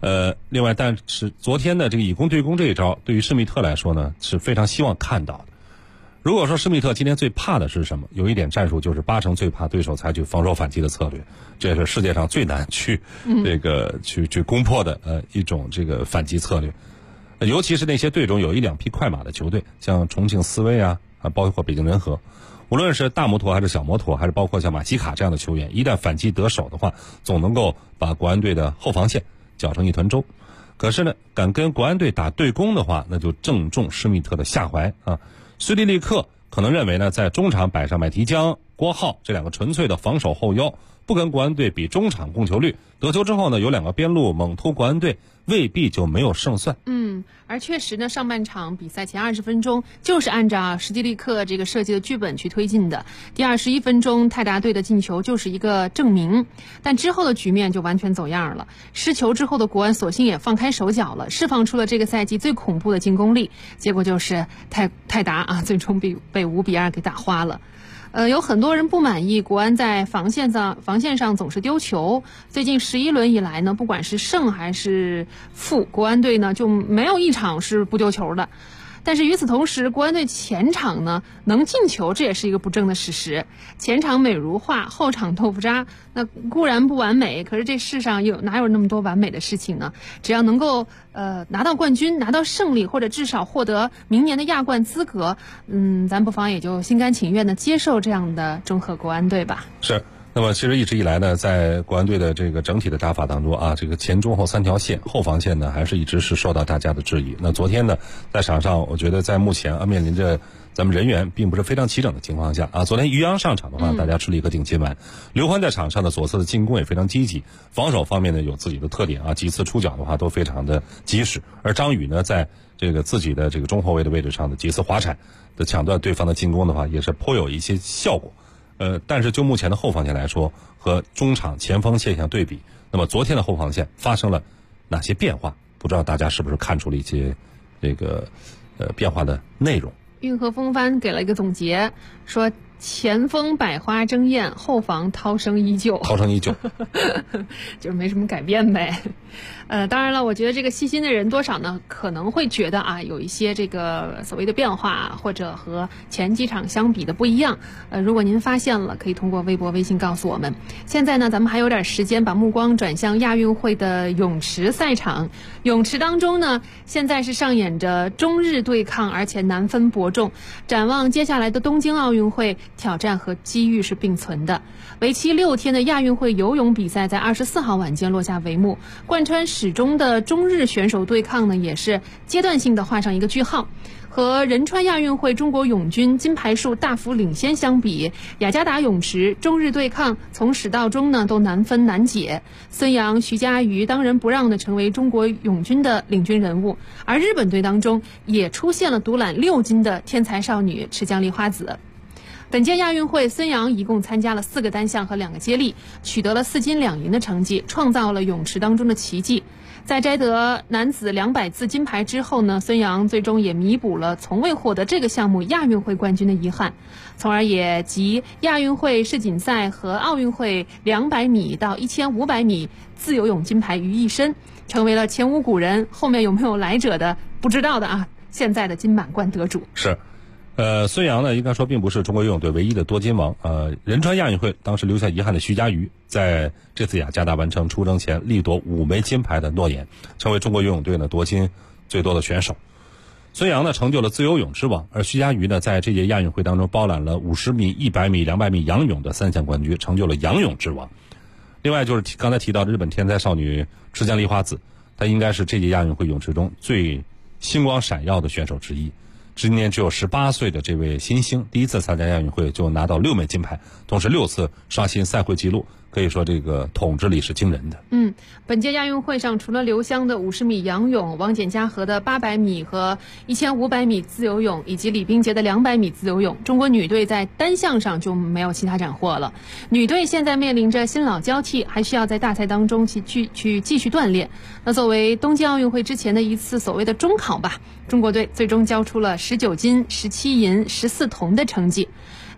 另外，但是昨天的这个以攻对攻这一招，对于施密特来说呢，是非常希望看到的。如果说施密特今天最怕的是什么？有一点战术就是8成最怕对手采取防守反击的策略，这也是世界上最难去去攻破的一种这个反击策略。尤其是那些队中有1-2匹快马的球队，像重庆斯威啊，包括北京人和，无论是大摩托还是小摩托，还是包括像马西卡这样的球员，一旦反击得手的话，总能够把国安队的后防线搅成一团粥。可是呢，敢跟国安队打对攻的话，那就正中施密特的下怀啊。孙利利克可能认为呢，在中场摆上麦提江、郭浩这2个纯粹的防守后腰，不跟国安队比中场控球率，得球之后呢，有2个边路猛突国安队，未必就没有胜算。 而确实呢，上半场比赛前20分钟就是按照史蒂利克这个设计的剧本去推进的。第21分钟，泰达队的进球就是一个证明，但之后的局面就完全走样了。失球之后的国安索性也放开手脚了，释放出了这个赛季最恐怖的进攻力，结果就是泰达啊，最终被5-2给打花了。有很多人不满意国安在防线上总是丢球。最近11轮以来呢，不管是胜还是负，国安队呢就没有一场是不丢球的。但是与此同时，国安队前场呢能进球，这也是一个不争的事实。前场美如画，后场豆腐渣，那固然不完美，可是这世上哪有那么多完美的事情呢？只要能够拿到冠军，拿到胜利，或者至少获得明年的亚冠资格，咱不妨也就心甘情愿的接受这样的中赫国安队吧。 是。那么其实一直以来呢，在国安队的这个整体的打法当中啊，这个前中后3条线，后防线呢还是一直是受到大家的质疑。那昨天呢，在场上，我觉得在目前面临着咱们人员并不是非常齐整的情况下啊，昨天于洋上场的话，大家吃了一颗定心丸。刘欢在场上的左侧的进攻也非常积极，防守方面呢有自己的特点啊，几次出脚的话都非常的及时。而张宇呢，在这个自己的这个中后卫的位置上的几次滑铲的抢断对方的进攻的话，也是颇有一些效果。但是就目前的后防线来说，和中场前锋现象对比，那么昨天的后防线发生了哪些变化？不知道大家是不是看出了一些这个变化的内容？ 运河风帆给了一个总结，说前锋百花争艳，后防涛声依旧。涛声依旧， 就是没什么改变呗。当然了，我觉得这个细心的人多少呢，可能会觉得啊，有一些这个所谓的变化，或者和前几场相比的不一样。如果您发现了，可以通过微博、微信告诉我们。现在呢，咱们还有点时间，把目光转向亚运会的泳池赛场。泳池当中呢，现在是上演着中日对抗，而且难分伯仲。展望接下来的东京奥运会，挑战和机遇是并存的。为期6天的亚运会游泳比赛在24号晚间落下帷幕，贯穿始终的中日选手对抗呢，也是阶段性的画上一个句号。和仁川亚运会中国泳军金牌数大幅领先相比，雅加达泳池中日对抗从始到终呢都难分难解。孙杨、徐嘉余当仁不让的成为中国泳军的领军人物，而日本队当中也出现了独揽6金的天才少女池江璃花子。本届亚运会，孙杨一共参加了4个单项和2个接力，取得了4金2银的成绩，创造了泳池当中的奇迹。在摘得男子200字金牌之后呢，孙杨最终也弥补了从未获得这个项目亚运会冠军的遗憾，从而也集亚运会世锦赛和奥运会200米到1500米自由泳金牌于一身，成为了前无古人后面有没有来者的不知道的啊，现在的金满贯得主。 是。孙杨呢，应该说并不是中国游泳队唯一的夺金王。仁川亚运会当时留下遗憾的徐嘉余，在这次雅加达完成出征前力夺5枚金牌的诺言，成为中国游泳队呢夺金最多的选手。孙杨呢成就了自由泳之王，而徐嘉余呢在这届亚运会当中包揽了50米、100米、200米仰泳的3项冠军，成就了仰泳之王。另外就是刚才提到的日本天才少女池江璃花子，她应该是这届亚运会泳池中最星光闪耀的选手之一。今年只有18岁的这位新星，第一次参加亚运会就拿到6枚金牌，同时6次刷新赛会纪录，可以说这个统治力是惊人的。 本届亚运会上，除了刘湘的50米仰泳、王简嘉禾的800米和1500米自由泳，以及李冰洁的200米自由泳，中国女队在单项上就没有其他斩获了。女队现在面临着新老交替，还需要在大赛当中去继续锻炼。那作为东京奥运会之前的一次所谓的中考吧，中国队最终交出了19金、17银、14铜的成绩。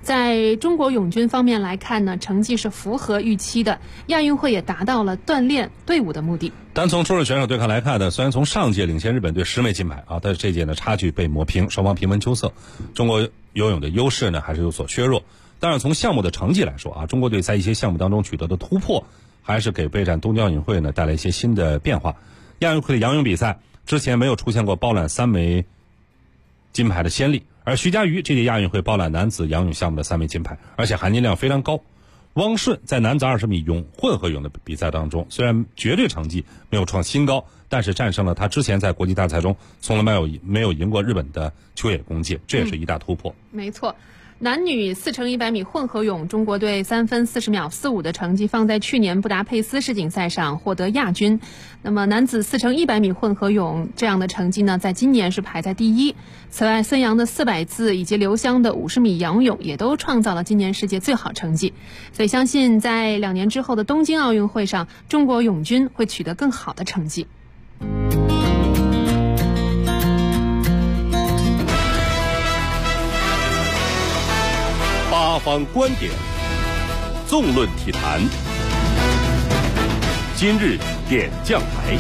在中国泳军方面来看呢，成绩是符合预期的，亚运会也达到了锻炼队伍的目的。 单从中日选手对抗来看呢，虽然从上届领先日本队10枚金牌啊，但是这届呢差距被磨平，双方平分秋色。中国游泳的优势呢还是有所削弱。当然从项目的成绩来说啊，中国队在一些项目当中取得的突破，还是给备战东京奥运会呢带来一些新的变化。亚运会的仰泳比赛之前没有出现过包揽3枚金牌的先例，而徐嘉余这届亚运会包揽男子仰泳项目的3枚金牌，而且含金量非常高。汪顺在男子20米混合泳的比赛当中，虽然绝对成绩没有创新高，但是战胜了他之前在国际大赛中从来没有赢过日本的秋野公介，这也是一大突破。 没错。男女4×100米混合泳，中国队3分40秒45的成绩放在去年布达佩斯世锦赛上获得亚军。那么男子4×100米混合泳这样的成绩呢，在今年是排在第1。此外，孙杨的400自以及刘湘的50米仰泳也都创造了今年世界最好成绩。所以相信在2年之后的东京奥运会上，中国泳军会取得更好的成绩。 八方观点，纵论体坛。今日点将牌。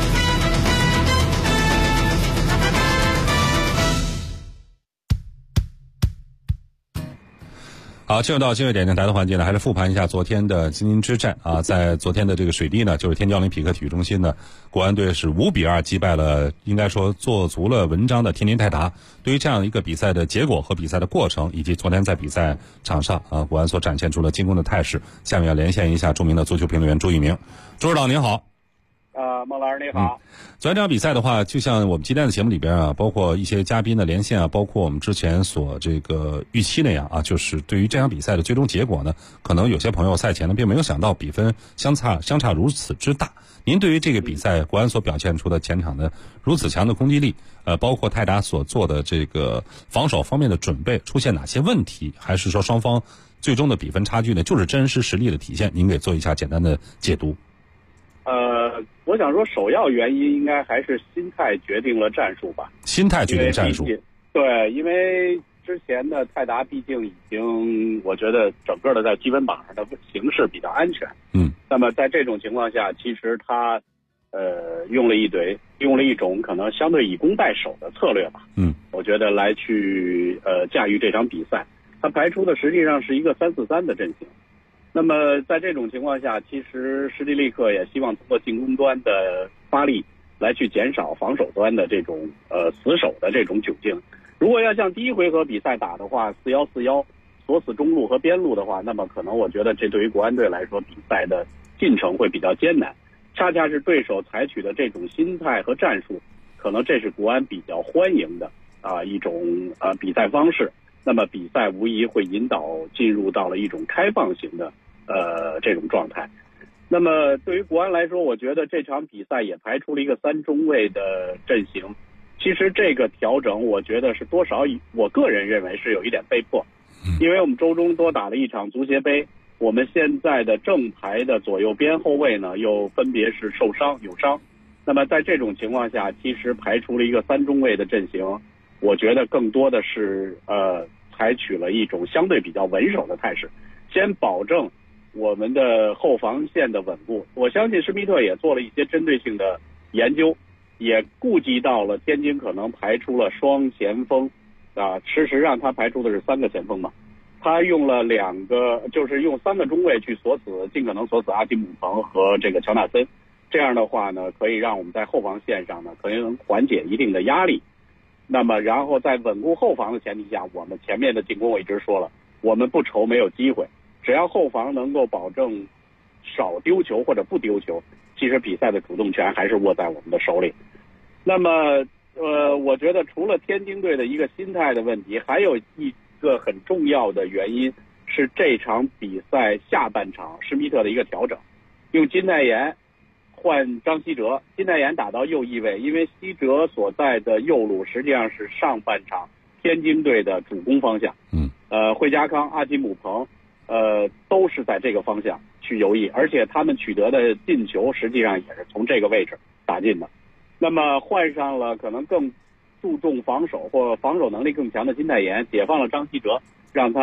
好，进入到今日点将台的环节呢，还是复盘一下昨天的京津之战啊。在昨天的这个水地呢，就是天津奥林匹克体育中心呢，国安队是5-2击败了，应该说做足了文章的天津泰达。对于这样一个比赛的结果和比赛的过程，以及昨天在比赛场上啊，国安所展现出了进攻的态势，下面要连线一下著名的足球评论员朱一鸣。朱指导您好。 孟老师你好。 昨天这场比赛的话，就像我们今天的节目里边啊，包括一些嘉宾的连线啊，包括我们之前所这个预期那样啊，就是对于这场比赛的最终结果呢，可能有些朋友赛前呢并没有想到比分相差如此之大。您对于这个比赛国安所表现出的前场的如此强的攻击力，包括泰达所做的这个防守方面的准备出现哪些问题，还是说双方最终的比分差距呢就是真实实力的体现？您给做一下简单的解读。 我想说首要原因应该还是心态决定了战术吧。 心态决定战术。 对，因为之前的泰达毕竟已经，我觉得整个的在积分榜上的形势比较安全。那么在这种情况下，其实他用了一种可能相对以攻代守的策略吧。我觉得来去驾驭这场比赛，他排出的实际上是一个3-4-3的阵型。那么在这种情况下，其实施蒂利克也希望通过进攻端的发力来去减少防守端的这种死守的这种窘境。如果要像第一回合比赛打的话，4-1-4-1锁死中路和边路的话，那么可能我觉得这对于国安队来说比赛的进程会比较艰难。恰恰是对手采取的这种心态和战术，可能这是国安比较欢迎的一种比赛方式。那么比赛无疑会引导进入到了一种开放型的这种状态。那么对于国安来说，我觉得这场比赛也排出了一个3中卫的阵型。其实这个调整我觉得是多少我个人认为是有一点被迫，因为我们周中多打了一场足协杯，我们现在的正牌的左右边后卫呢又分别是有伤。那么在这种情况下，其实排出了一个3中卫的阵型，我觉得更多的是采取了一种相对比较稳守的态势，先保证我们的后防线的稳固。我相信施密特也做了一些针对性的研究，也顾及到了天津可能排出了双前锋事实上他排出的是3个前锋嘛，他用了就是用3个中卫去尽可能锁死阿基姆彭和这个乔纳森。这样的话呢，可以让我们在后防线上呢可能缓解一定的压力。那么然后在稳固后防的前提下，我们前面的进攻我一直说了，我们不愁没有机会，只要后防能够保证少丢球或者不丢球，其实比赛的主动权还是握在我们的手里。那么我觉得除了天津队的一个心态的问题，还有一个很重要的原因是这场比赛下半场施密特的一个调整，用金泰妍换张稀哲，金泰妍打到右翼位，因为稀哲所在的右路实际上是上半场天津队的主攻方向。惠家康、阿基姆彭都是在这个方向去游弋，而且他们取得的进球实际上也是从这个位置打进的。那么换上了可能更注重防守或防守能力更强的金泰妍，解放了张稀哲，让他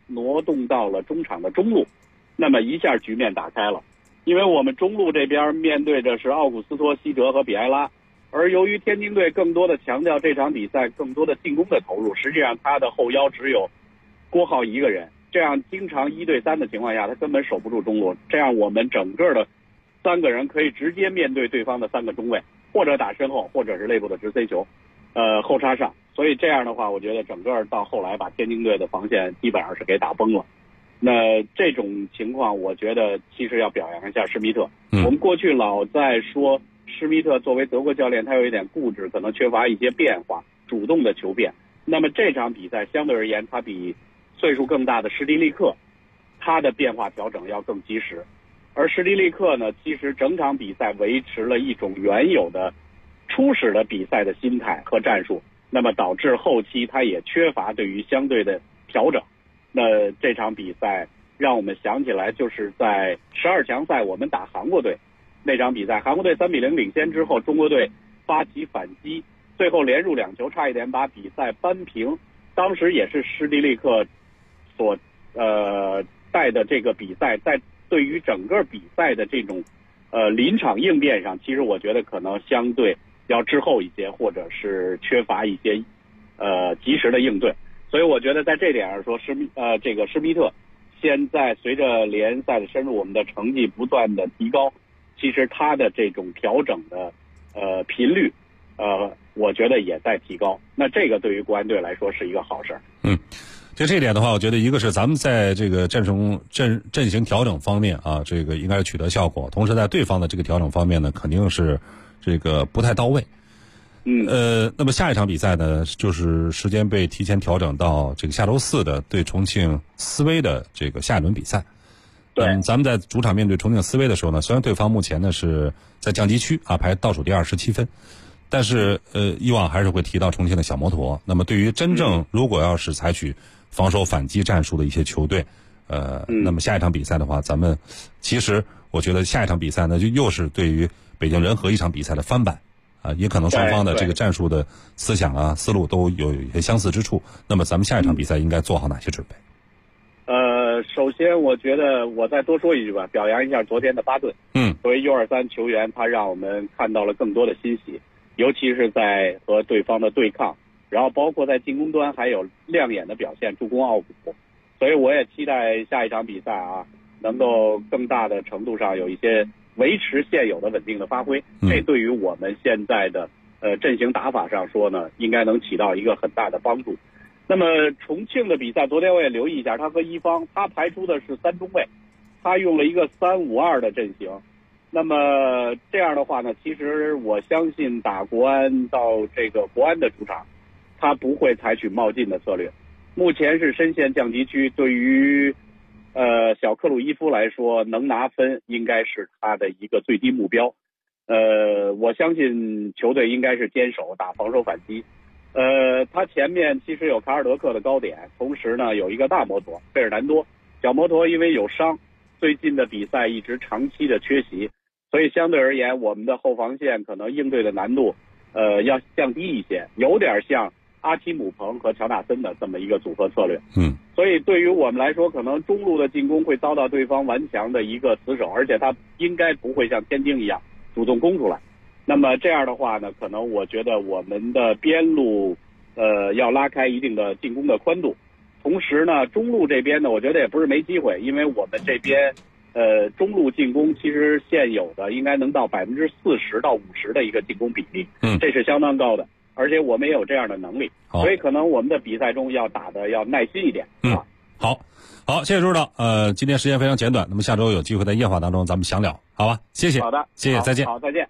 挪动到了中场的中路，那么一下局面打开了。因为我们中路这边面对着是奥古斯托、西哲和比埃拉，而由于天津队更多的强调这场比赛更多的进攻的投入，实际上他的后腰只有郭浩一个人，这样经常1对3的情况下，他根本守不住中路，这样我们整个的3个人可以直接面对对方的3个中卫，或者打身后，或者是内部的直塞球，后插上。所以这样的话，我觉得整个到后来把天津队的防线基本上是给打崩了。那这种情况，我觉得其实要表扬一下施密特。我们过去老在说施密特作为德国教练，他有一点固执，可能缺乏一些变化，主动的求变。那么这场比赛相对而言，他比岁数更大的施蒂利克，他的变化调整要更及时。而施蒂利克呢，其实整场比赛维持了一种原有的初始的比赛的心态和战术，那么导致后期他也缺乏对于相对的调整。那这场比赛让我们想起来，就是在12强赛我们打韩国队那场比赛，韩国队3-0领先之后，中国队发起反击，最后连入2球，差一点把比赛扳平。当时也是施蒂利克所带的这个比赛，在对于整个比赛的这种临场应变上，其实我觉得可能相对要滞后一些，或者是缺乏一些及时的应对。所以我觉得在这点上说，这个施密特现在随着联赛的深入，我们的成绩不断的提高，其实他的这种调整的频率我觉得也在提高。那这个对于国安队来说是一个好事。 就这一点的话，我觉得一个是咱们在这个阵型调整方面啊，这个应该是取得效果，同时在对方的这个调整方面呢，肯定是这个不太到位。那么下一场比赛呢，就是时间被提前调整到这个下周4的对重庆斯威的这个下一轮比赛。对，咱们在主场面对重庆斯威的时候呢，虽然对方目前呢是在降级区啊，排倒数第17分，但是以往还是会提到重庆的小摩托。那么对于真正如果要是采取防守反击战术的一些球队，那么下一场比赛的话，咱们其实我觉得下一场比赛呢，就又是对于北京人和一场比赛的翻版。也可能双方的这个战术的思想啊、思路都有一些相似之处。那么咱们下一场比赛应该做好哪些准备？ 首先我觉得我再多说一句吧，表扬一下昨天的巴顿。作为U23球员，他让我们看到了更多的欣喜，尤其是在和对方的对抗，然后包括在进攻端还有亮眼的表现，助攻奥古。所以我也期待下一场比赛啊，能够更大的程度上有一些维持现有的稳定的发挥，这对于我们现在的阵型打法上说呢，应该能起到一个很大的帮助。那么重庆的比赛，昨天我也留意一下，他和一方他排出的是3中卫，他用了一个3-5-2的阵型。那么这样的话呢，其实我相信打国安到这个国安的主场，他不会采取冒进的策略。目前是深陷降级区，对于小克鲁伊夫来说，能拿分应该是他的一个最低目标。我相信球队应该是坚守打防守反击。他前面其实有卡尔德克的高点，同时呢有一个大摩托费尔南多，小摩托因为有伤，最近的比赛一直长期的缺席，所以相对而言，我们的后防线可能应对的难度要降低一些，有点像阿提姆彭和乔纳森的这么一个组合策略。所以对于我们来说，可能中路的进攻会遭到对方顽强的一个死守，而且他应该不会像天津一样主动攻出来。那么这样的话呢，可能我觉得我们的边路要拉开一定的进攻的宽度，同时呢中路这边呢，我觉得也不是没机会，因为我们这边中路进攻其实现有的应该能到40%到50%的一个进攻比例，这是相当高的，而且我们也有这样的能力，所以可能我们的比赛中要打的要耐心一点。 好，谢谢朱指导。今天时间非常简短，那么下周有机会在夜话当中咱们详聊，好吧？谢谢。 好的， 谢谢，再见。 好，再见。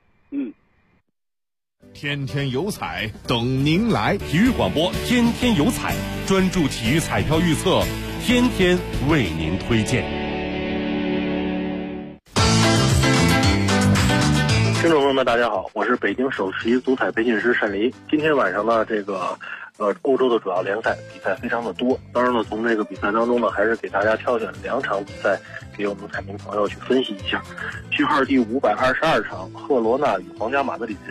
天天有彩等您来，体育广播天天有彩，专注体育彩票预测，天天为您推荐。 听众朋友们，大家好，我是北京首席足彩培训师单黎。今天晚上呢，这个欧洲的主要联赛比赛非常的多，当然呢，从这个比赛当中呢，还是给大家挑选2场比赛，给我们彩民朋友去分析一下。序号第522场，赫罗纳与皇家马德里。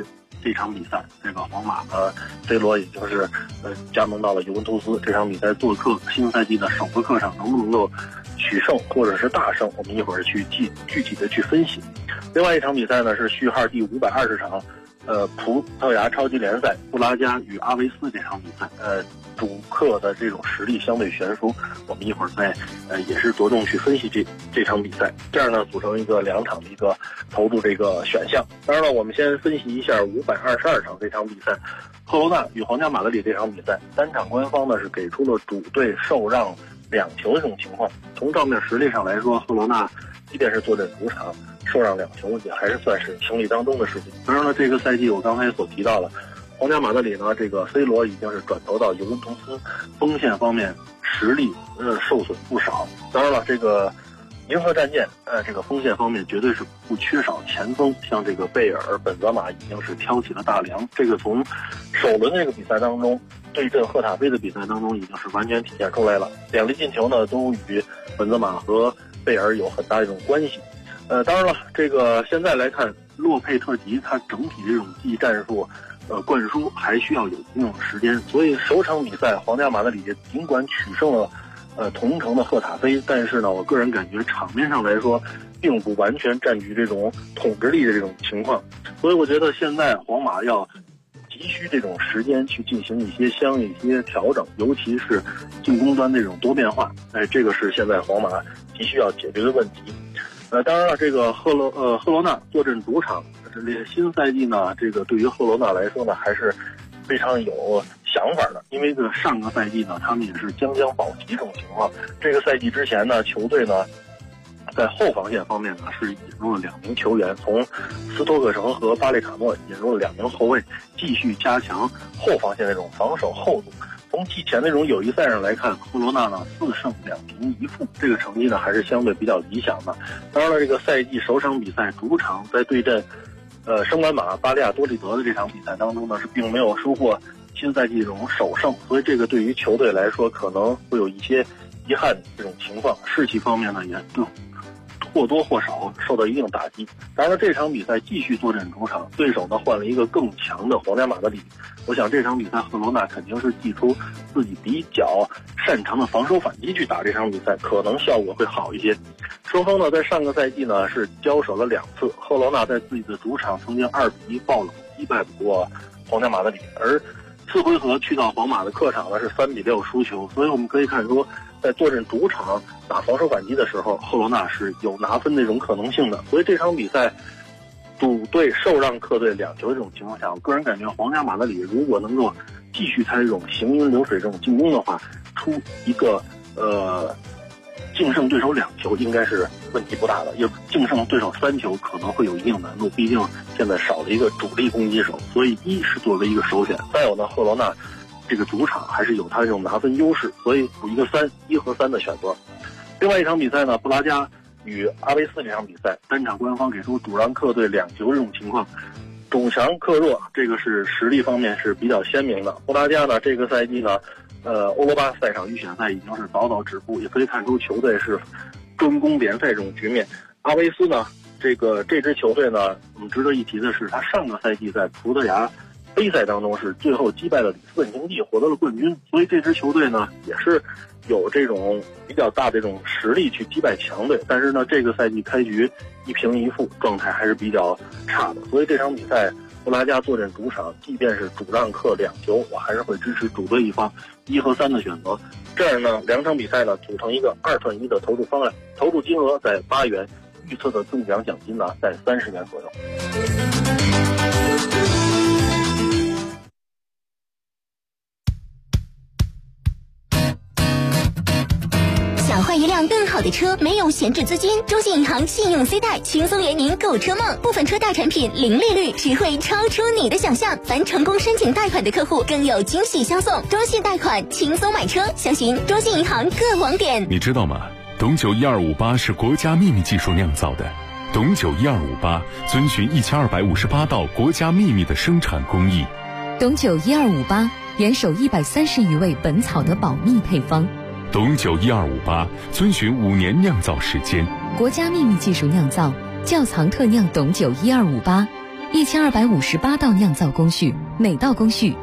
这场比赛，这个皇马的 C 罗已经是加盟到了尤文图斯。这场比赛做客新赛季的首个客场，能不能够取胜或者是大胜，我们一会儿去具体的去分析。另外一场比赛呢是序号第520场，葡萄牙超级联赛布拉加与阿维斯这场比赛，主客的这种实力相对悬殊，我们一会儿再也是着重去分析这场比赛，这样呢组成一个2场的一个投注这个选项。当然了，我们先分析一下522场这场比赛，赫罗纳与皇家马德里这场比赛，单场官方呢是给出了主队受让2球的这种情况。从账面实力上来说，赫罗纳即便是坐镇主场受让2球，也还是算是情理当中的事情。当然了，这个赛季我刚才所提到了，皇家马德里呢，这个 C 罗已经是转投到尤文图斯，锋线方面实力受损不少。当然了，这个银河战舰这个锋线方面绝对是不缺少前锋，像这个贝尔、本泽马已经是挑起了大梁。这个从首轮这个比赛当中对阵赫塔菲的比赛当中已经是完全体现出来了。2粒进球呢都与本泽马和贝尔有很大的一种关系。当然了，这个现在来看，洛佩特吉他整体这种技战术灌输还需要有一定的时间，所以首场比赛皇家马德里尽管取胜了同城的赫塔菲，但是呢，我个人感觉场面上来说并不完全占据这种统治力的这种情况，所以我觉得现在皇马要急需这种时间去进行一些调整，尤其是进攻端这种多变化，这个是现在皇马急需要解决的问题。当然了，这个赫罗纳坐镇主场，这新赛季呢，这个对于赫罗纳来说呢，还是非常有想法的，因为上个赛季呢，他们也是将保级这种情况。这个赛季之前呢，球队呢在后防线方面呢是引入了2名球员，从斯托克城和巴列卡诺引入了2名后卫，继续加强后防线那种防守厚度。从季前那种友谊赛上来看，赫罗纳呢4胜2平1负，这个成绩呢还是相对比较理想的。当然了，这个赛季首场比赛主场在对阵圣班马巴利亚多利德的这场比赛当中呢，是并没有收获新赛季这种首胜，所以这个对于球队来说可能会有一些遗憾这种情况，士气方面呢也或多或少受到一定打击。当然了，这场比赛继续坐镇主场，对手呢换了一个更强的皇家马德里。我想这场比赛赫罗纳肯定是祭出自己比较擅长的防守反击去打这场比赛，可能效果会好一些。双方呢在上个赛季呢是交手了2次，赫罗纳在自己的主场曾经2-1爆冷击败过皇家马德里，而次回合去到皇马的客场呢是3-6输球。所以我们可以看出，在坐镇主场打防守反击的时候，赫罗纳是有拿分这种可能性的。所以这场比赛主队受让客队2球的这种情况下，我个人感觉皇家马德里如果能够继续采这种行云流水这种进攻的话，出一个净胜对手2球应该是问题不大的，要净胜对手3球可能会有一定难度，毕竟现在少了一个主力攻击手，所以一是作为一个首选，再有呢，赫罗纳这个主场还是有他这种拿分优势，所以补一个1和3的选择。另外一场比赛呢，布拉加与阿维斯这场比赛，单场官方给出主让客队2球这种情况，主强客弱，这个是实力方面是比较鲜明的。布拉加呢，这个赛季呢，欧罗巴赛场预选赛已经是早早止步，也可以看出球队是专攻联赛这种局面。阿维斯呢，这支球队呢，值得一提的是，他上个赛季在葡萄牙杯赛当中是最后击败了里斯本竞技，获得了冠军，所以这支球队呢也是有这种比较大的这种实力去击败强队。但是呢，这个赛季开局1平1负，状态还是比较差的，所以这场比赛布拉加坐镇主场，即便是主让客2球，我还是会支持主队一方1和3的选择。这样呢，2场比赛呢组成一个2串1的投注方案，投注金额在8元，预测的中奖奖金呢在30元左右。 想换一辆更好的车，没有闲置资金，中信银行信用 C 贷轻松圆您购车梦，部分车贷产品零利率，只会超出你的想象。凡成功申请贷款的客户更有惊喜相送，中信贷款轻松买车，详询中信银行各网点。 你知道吗？董酒1258是国家秘密技术酿造的，董酒1258遵循1258道国家秘密的生产工艺。 董酒1258严守130余位本草的保密配方。 董酒1258遵循5年酿造时间， 国家秘密技术酿造，窖藏特酿董酒1258， 1258道酿造工序，每道工序